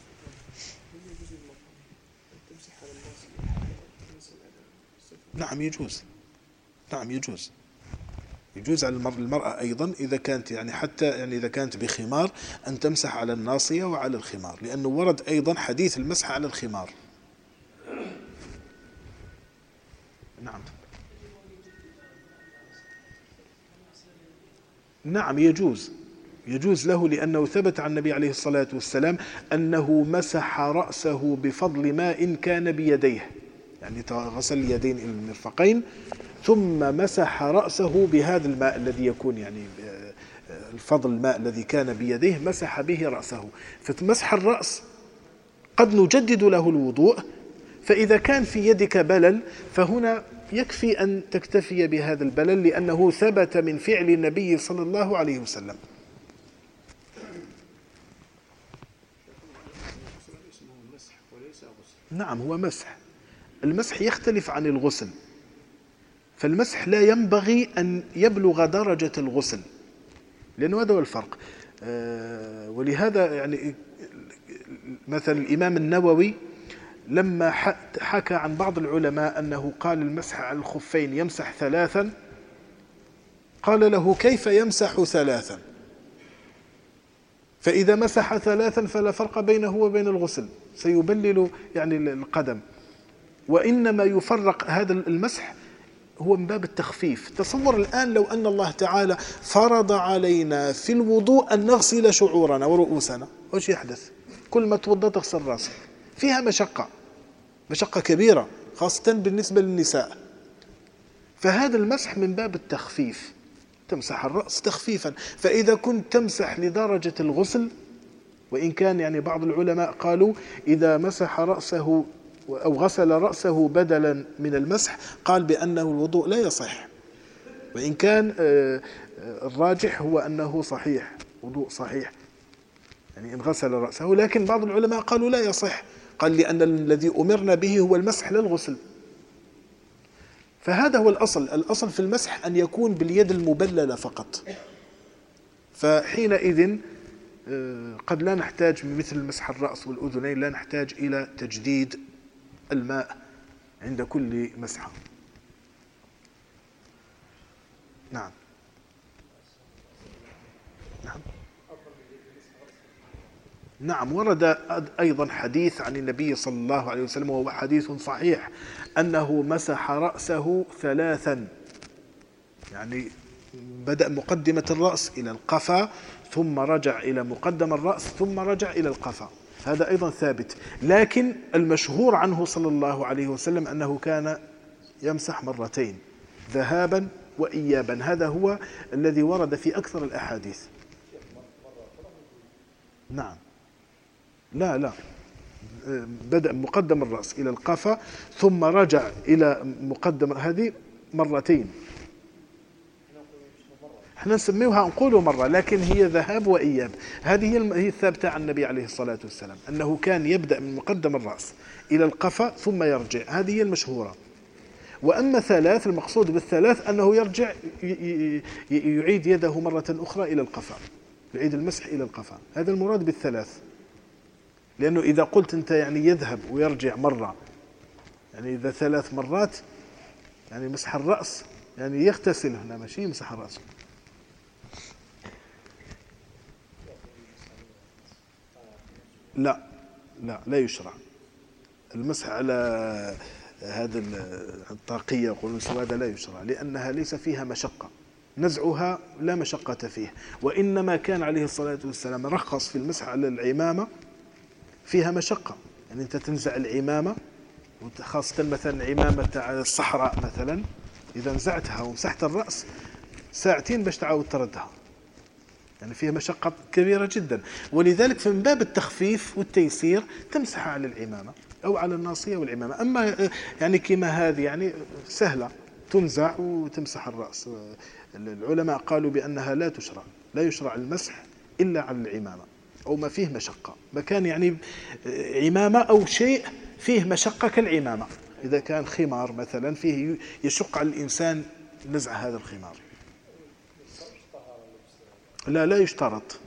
نعم يجوز، نعم يجوز على المرأة أيضا، إذا كانت يعني حتى يعني إذا كانت بخمار أن تمسح على الناصية وعلى الخمار، لأنه ورد أيضا حديث المسح على الخمار. نعم. نعم يجوز له، لأنه ثبت عن النبي عليه الصلاة والسلام أنه مسح رأسه بفضل ماء كان بيديه، يعني غسل اليدين إلى المرفقين ثم مسح رأسه بهذا الماء الذي يكون يعني الفضل الماء الذي كان بيديه، مسح به رأسه. فمسح الرأس قد نجدد له الوضوء، فإذا كان في يدك بلل فهنا يكفي أن تكتفي بهذا البلل، لأنه ثبت من فعل النبي صلى الله عليه وسلم. نعم هو مسح. المسح يختلف عن الغسل، فالمسح لا ينبغي أن يبلغ درجة الغسل، لأنه هذا هو الفرق. ولهذا يعني مثلا الإمام النووي لما حكى عن بعض العلماء أنه قال المسح على الخفين يمسح 3، قال له كيف يمسح 3؟ فإذا مسح 3 فلا فرق بينه وبين الغسل، سيبلل يعني القدم. وإنما يفرق هذا المسح هو من باب التخفيف. تصور الآن لو أن الله تعالى فرض علينا في الوضوء أن نغسل شعورنا ورؤوسنا، وش يحدث؟ كل ما توضأ تغسل رأسك، فيها مشقة كبيرة، خاصة بالنسبة للنساء. فهذا المسح من باب التخفيف، تمسح الرأس تخفيفا. فإذا كنت تمسح لدرجة الغسل، وإن كان يعني بعض العلماء قالوا إذا مسح رأسه أو غسل رأسه بدلا من المسح قال بأنه الوضوء لا يصح، وإن كان الراجح هو أنه صحيح، وضوء صحيح يعني إن غسل رأسه. لكن بعض العلماء قالوا لا يصح، قال لأن الذي أمرنا به هو المسح للغسل. فهذا هو الأصل في المسح أن يكون باليد المبللة فقط. فحينئذ قد لا نحتاج مثل مسح الرأس والأذنين، لا نحتاج إلى تجديد الماء عند كل مسحة. نعم. نعم. نعم، ورد أيضا حديث عن النبي صلى الله عليه وسلم وهو حديث صحيح أنه مسح رأسه 3، يعني بدأ مقدمة الرأس إلى القفا ثم رجع إلى مقدم الرأس ثم رجع إلى القفا، هذا أيضا ثابت. لكن المشهور عنه صلى الله عليه وسلم أنه كان يمسح مرتين ذهابا وإيابا، هذا هو الذي ورد في أكثر الأحاديث. نعم، لا، بدأ مقدم الرأس إلى القفا ثم رجع إلى مقدم هذه مرتين. احنا نسميها نقولوا مرة، لكن هي ذهاب وإياب. هذه هي الثابتة عن النبي عليه الصلاة والسلام أنه كان يبدأ من مقدم الرأس إلى القفا ثم يرجع، هذه هي المشهورة. وأما 3 المقصود بالثلاث أنه يرجع يعيد يده مرة أخرى إلى القفا، يعيد المسح إلى القفا، هذا المراد بالثلاث. لأنه إذا قلت أنت يعني يذهب ويرجع مرة، يعني إذا 3 مرات يعني مسح الرأس، يعني يغتسل هنا ماشي يمسح الرأس. لا يشرع المسح على هذا الطاقية يقولون هذا لا يشرع، لأنها ليس فيها مشقة، نزعها لا مشقة فيه. وإنما كان عليه الصلاة والسلام رخص في المسح على العمامة، فيها مشقة، يعني أنت تنزع العمامة، وخاصة مثلا عمامة الصحراء مثلا، إذا نزعتها ومسحت الرأس 2 باش تعاود تردها، يعني فيها مشقة كبيرة جدا. ولذلك من باب التخفيف والتيسير تمسح على العمامة أو على الناصية والعمامة. أما يعني كما هذه يعني سهلة تنزع وتمسح الرأس، العلماء قالوا بأنها لا يشرع المسح إلا على العمامة أو ما فيه مشقة، ما كان يعني عمامة أو شيء فيه مشقة كالعمامة، إذا كان خمار مثلا فيه يشق على الإنسان نزع هذا الخمار. لا يشترط،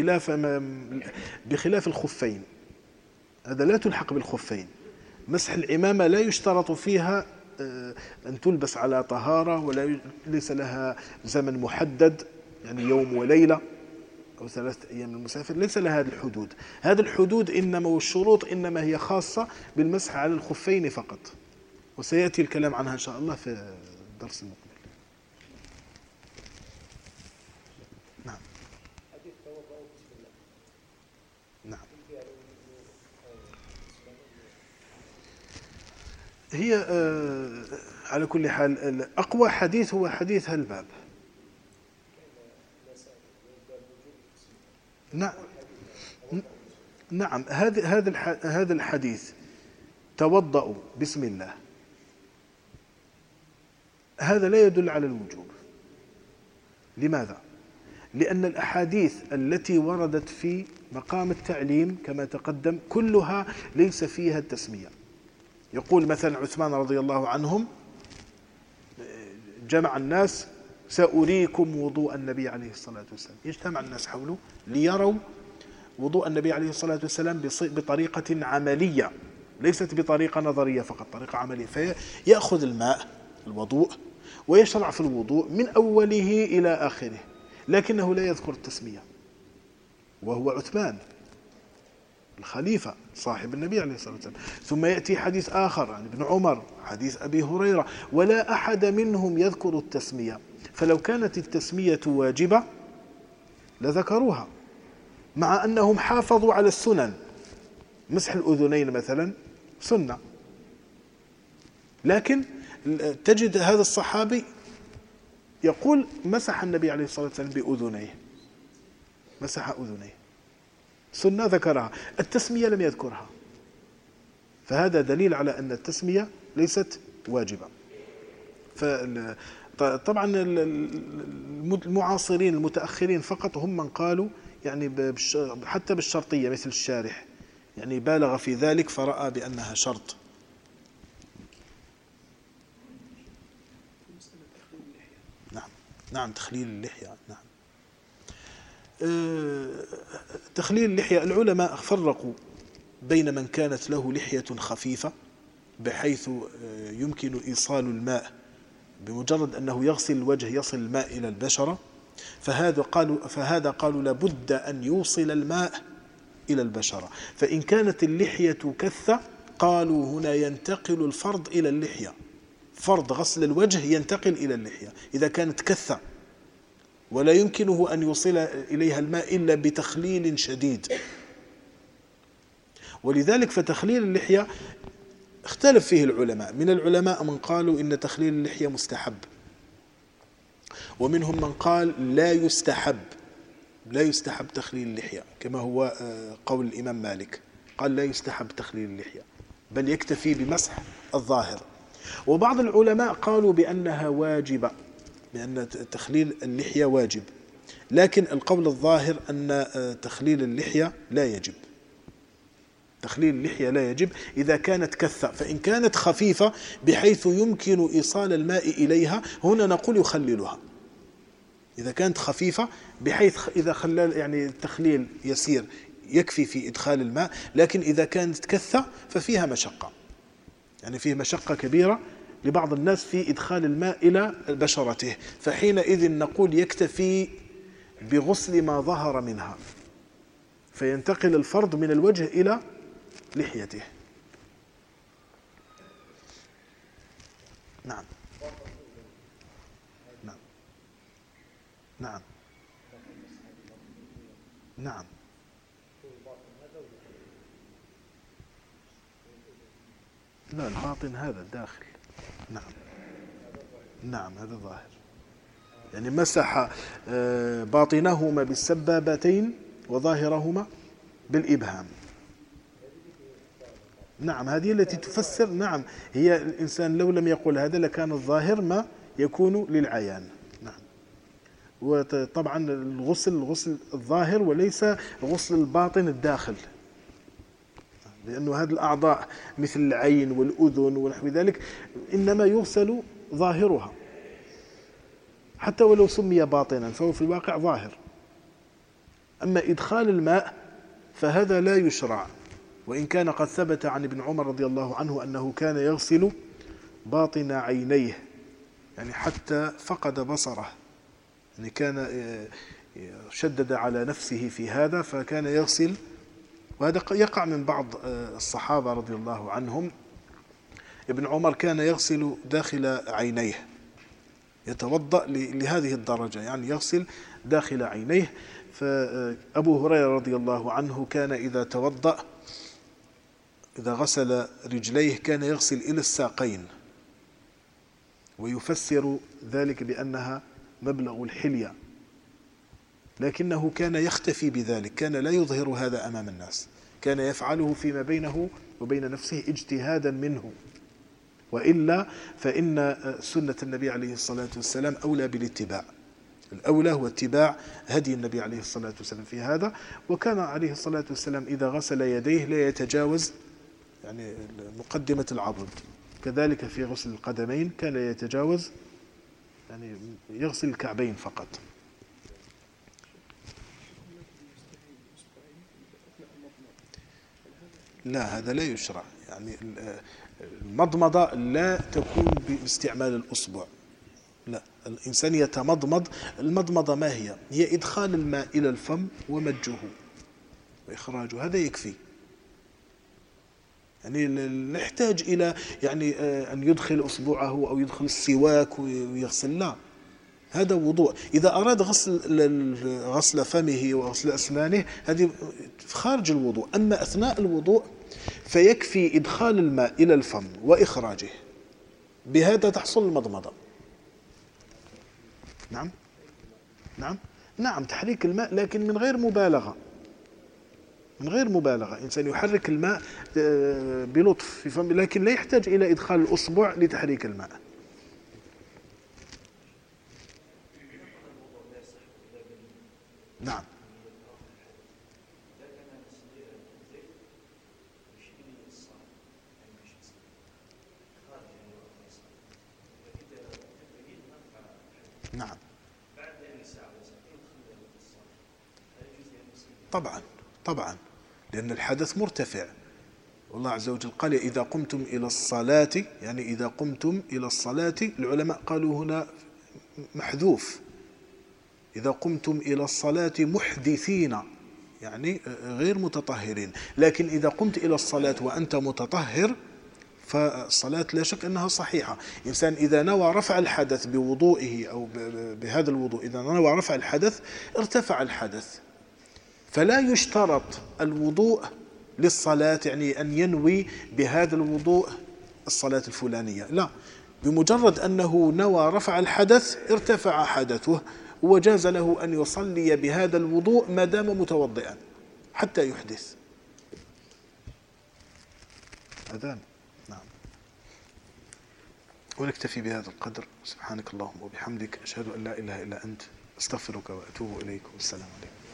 بخلاف الخفين، هذا لا تلحق بالخفين. مسح العمامة لا يشترط فيها أن تلبس على طهارة، ولا ليس لها زمن محدد، يعني يوم وليلة أو 3 أيام المسافر، ليس لها هذه الحدود. هذه الحدود إنما والشروط إنما هي خاصة بالمسح على الخفين فقط، وسيأتي الكلام عنها إن شاء الله في الدرس المقبل. نعم. نعم. هي على كل حال أقوى حديث هو حديث هالباب. نعم، هذا الحديث توضأوا بسم الله، هذا لا يدل على الوجوب. لماذا؟ لأن الأحاديث التي وردت في مقام التعليم كما تقدم كلها ليس فيها التسمية. يقول مثلا عثمان رضي الله عنهم جمع الناس سأريكم وضوء النبي عليه الصلاة والسلام، يجتمع الناس حوله ليروا وضوء النبي عليه الصلاة والسلام بطريقة عملية، ليست بطريقة نظرية فقط، طريقة عملية. فيأخذ الماء الوضوء ويشرع في الوضوء من أوله إلى آخره، لكنه لا يذكر التسمية، وهو عثمان الخليفة صاحب النبي عليه الصلاة والسلام. ثم يأتي حديث آخر عن ابن عمر، حديث أبي هريرة، ولا أحد منهم يذكر التسمية. فلو كانت التسمية واجبة لذكروها، مع أنهم حافظوا على السنن. مسح الأذنين مثلا سنة، لكن تجد هذا الصحابي يقول مسح النبي عليه الصلاة والسلام بأذنيه، مسح أذنيه، سنة ذكرها، التسمية لم يذكرها. فهذا دليل على أن التسمية ليست واجبة. طبعا المعاصرين المتأخرين فقط هم من قالوا يعني حتى بالشرطية، مثل الشارح يعني بالغ في ذلك فرأى بأنها شرط. نعم تخليل اللحية. نعم تخليل اللحية، العلماء فرقوا بين من كانت له لحية خفيفة بحيث يمكن إيصال الماء بمجرد أنه يغسل الوجه يصل الماء إلى البشرة، فهذا قالوا لابد أن يوصل الماء إلى البشرة. فإن كانت اللحية كثة قالوا هنا ينتقل الفرض إلى اللحية، فرض غسل الوجه ينتقل إلى اللحية إذا كانت كثة، ولا يمكنه أن يوصل إليها الماء إلا بتخليل شديد. ولذلك فتخليل اللحية اختلف فيه العلماء، من العلماء من قالوا إن تخليل اللحية مستحب، ومنهم من قال لا يستحب تخليل اللحية، كما هو قول الإمام مالك، قال لا يستحب تخليل اللحية بل يكتفي بمسح الظاهر. وبعض العلماء قالوا بأنها واجبة، بأن تخليل اللحية واجب، لكن القول الظاهر أن تخليل اللحية لا يجب، تخليل اللحية لا يجب إذا كانت كثة. فإن كانت خفيفة بحيث يمكن إيصال الماء إليها هنا نقول يخللها، إذا كانت خفيفة بحيث إذا خلل يعني التخليل يسير يكفي في إدخال الماء، لكن إذا كانت كثة ففيها مشقة، يعني فيه مشقة كبيرة لبعض الناس في إدخال الماء إلى بشرته، فحينئذ نقول يكتفي بغسل ما ظهر منها، فينتقل الفرض من الوجه إلى لحيته. نعم نعم نعم نعم لا، الباطن هذا الداخل. نعم نعم هذا ظاهر، يعني مسح باطنهما بالسبابتين وظاهرهما بالإبهام. نعم هذه التي تفسر، نعم هي الإنسان لو لم يقول هذا لكان الظاهر ما يكون للعيان. نعم. وطبعا الغسل الظاهر وليس غسل الباطن الداخل، لأنه هذه الأعضاء مثل العين والأذن ونحو ذلك إنما يغسل ظاهرها، حتى ولو سمي باطنا فهو في الواقع ظاهر. أما إدخال الماء فهذا لا يشرع، وإن كان قد ثبت عن ابن عمر رضي الله عنه أنه كان يغسل باطن عينيه، يعني حتى فقد بصره، يعني كان شدد على نفسه في هذا فكان يغسل. وهذا يقع من بعض الصحابة رضي الله عنهم. ابن عمر كان يغسل داخل عينيه، يتوضأ لهذه الدرجة، يعني يغسل داخل عينيه. فأبو هريرة رضي الله عنه كان إذا توضأ إذا غسل رجليه كان يغسل إلى الساقين، ويفسر ذلك بأنها مبلغ الحلية، لكنه كان يختفي بذلك، كان لا يظهر هذا أمام الناس، كان يفعله فيما بينه وبين نفسه اجتهادا منه، وإلا فإن سنة النبي عليه الصلاة والسلام أولى بالاتباع، الأولى هو اتباع هدي النبي عليه الصلاة والسلام في هذا. وكان عليه الصلاة والسلام إذا غسل يديه لا يتجاوز يعني مقدمة العضد، كذلك في غسل القدمين كان يتجاوز يعني يغسل الكعبين فقط. لا هذا لا يشرع، يعني المضمضة لا تكون باستعمال الأصبع، لا، الإنسان يتمضمض. المضمضة ما هي؟ هي إدخال الماء إلى الفم ومجه وإخراجه، هذا يكفي، يعني لا يحتاج إلى يعني أن يدخل أصبعه أو يدخل السواك ويغسل، لا، هذا وضوء. إذا أراد غسل فمه وغسل أسنانه هذه خارج الوضوء، أما أثناء الوضوء فيكفي إدخال الماء إلى الفم وإخراجه، بهذا تحصل المضمضة. نعم نعم نعم تحريك الماء، لكن من غير مبالغة، من غير مبالغة. إنسان يحرك الماء بلطف في فمه، لكن لا يحتاج إلى إدخال الأصبع لتحريك الماء. نعم نعم طبعا طبعا، لأن الحدث مرتفع، والله عز وجل قال إذا قمتم إلى الصلاة، يعني إذا قمتم إلى الصلاة. العلماء قالوا هنا محذوف، إذا قمتم إلى الصلاة محدثين، يعني غير متطهرين. لكن إذا قمت إلى الصلاة وأنت متطهر فالصلاة لا شك أنها صحيحة. إنسان إذا نوى رفع الحدث بوضوئه أو بهذا الوضوء، إذا نوى رفع الحدث ارتفع الحدث، فلا يشترط الوضوء للصلاة، يعني أن ينوي بهذا الوضوء الصلاة الفلانية، لا، بمجرد أنه نوى رفع الحدث ارتفع حدثه، وجاز له أن يصلي بهذا الوضوء ما دام متوضئا حتى يحدث. أذان. نعم. ونكتفي بهذا القدر. سبحانك اللهم وبحمدك، أشهد أن لا إله إلا أنت، أستغفرك وأتوب إليك، والسلام عليكم.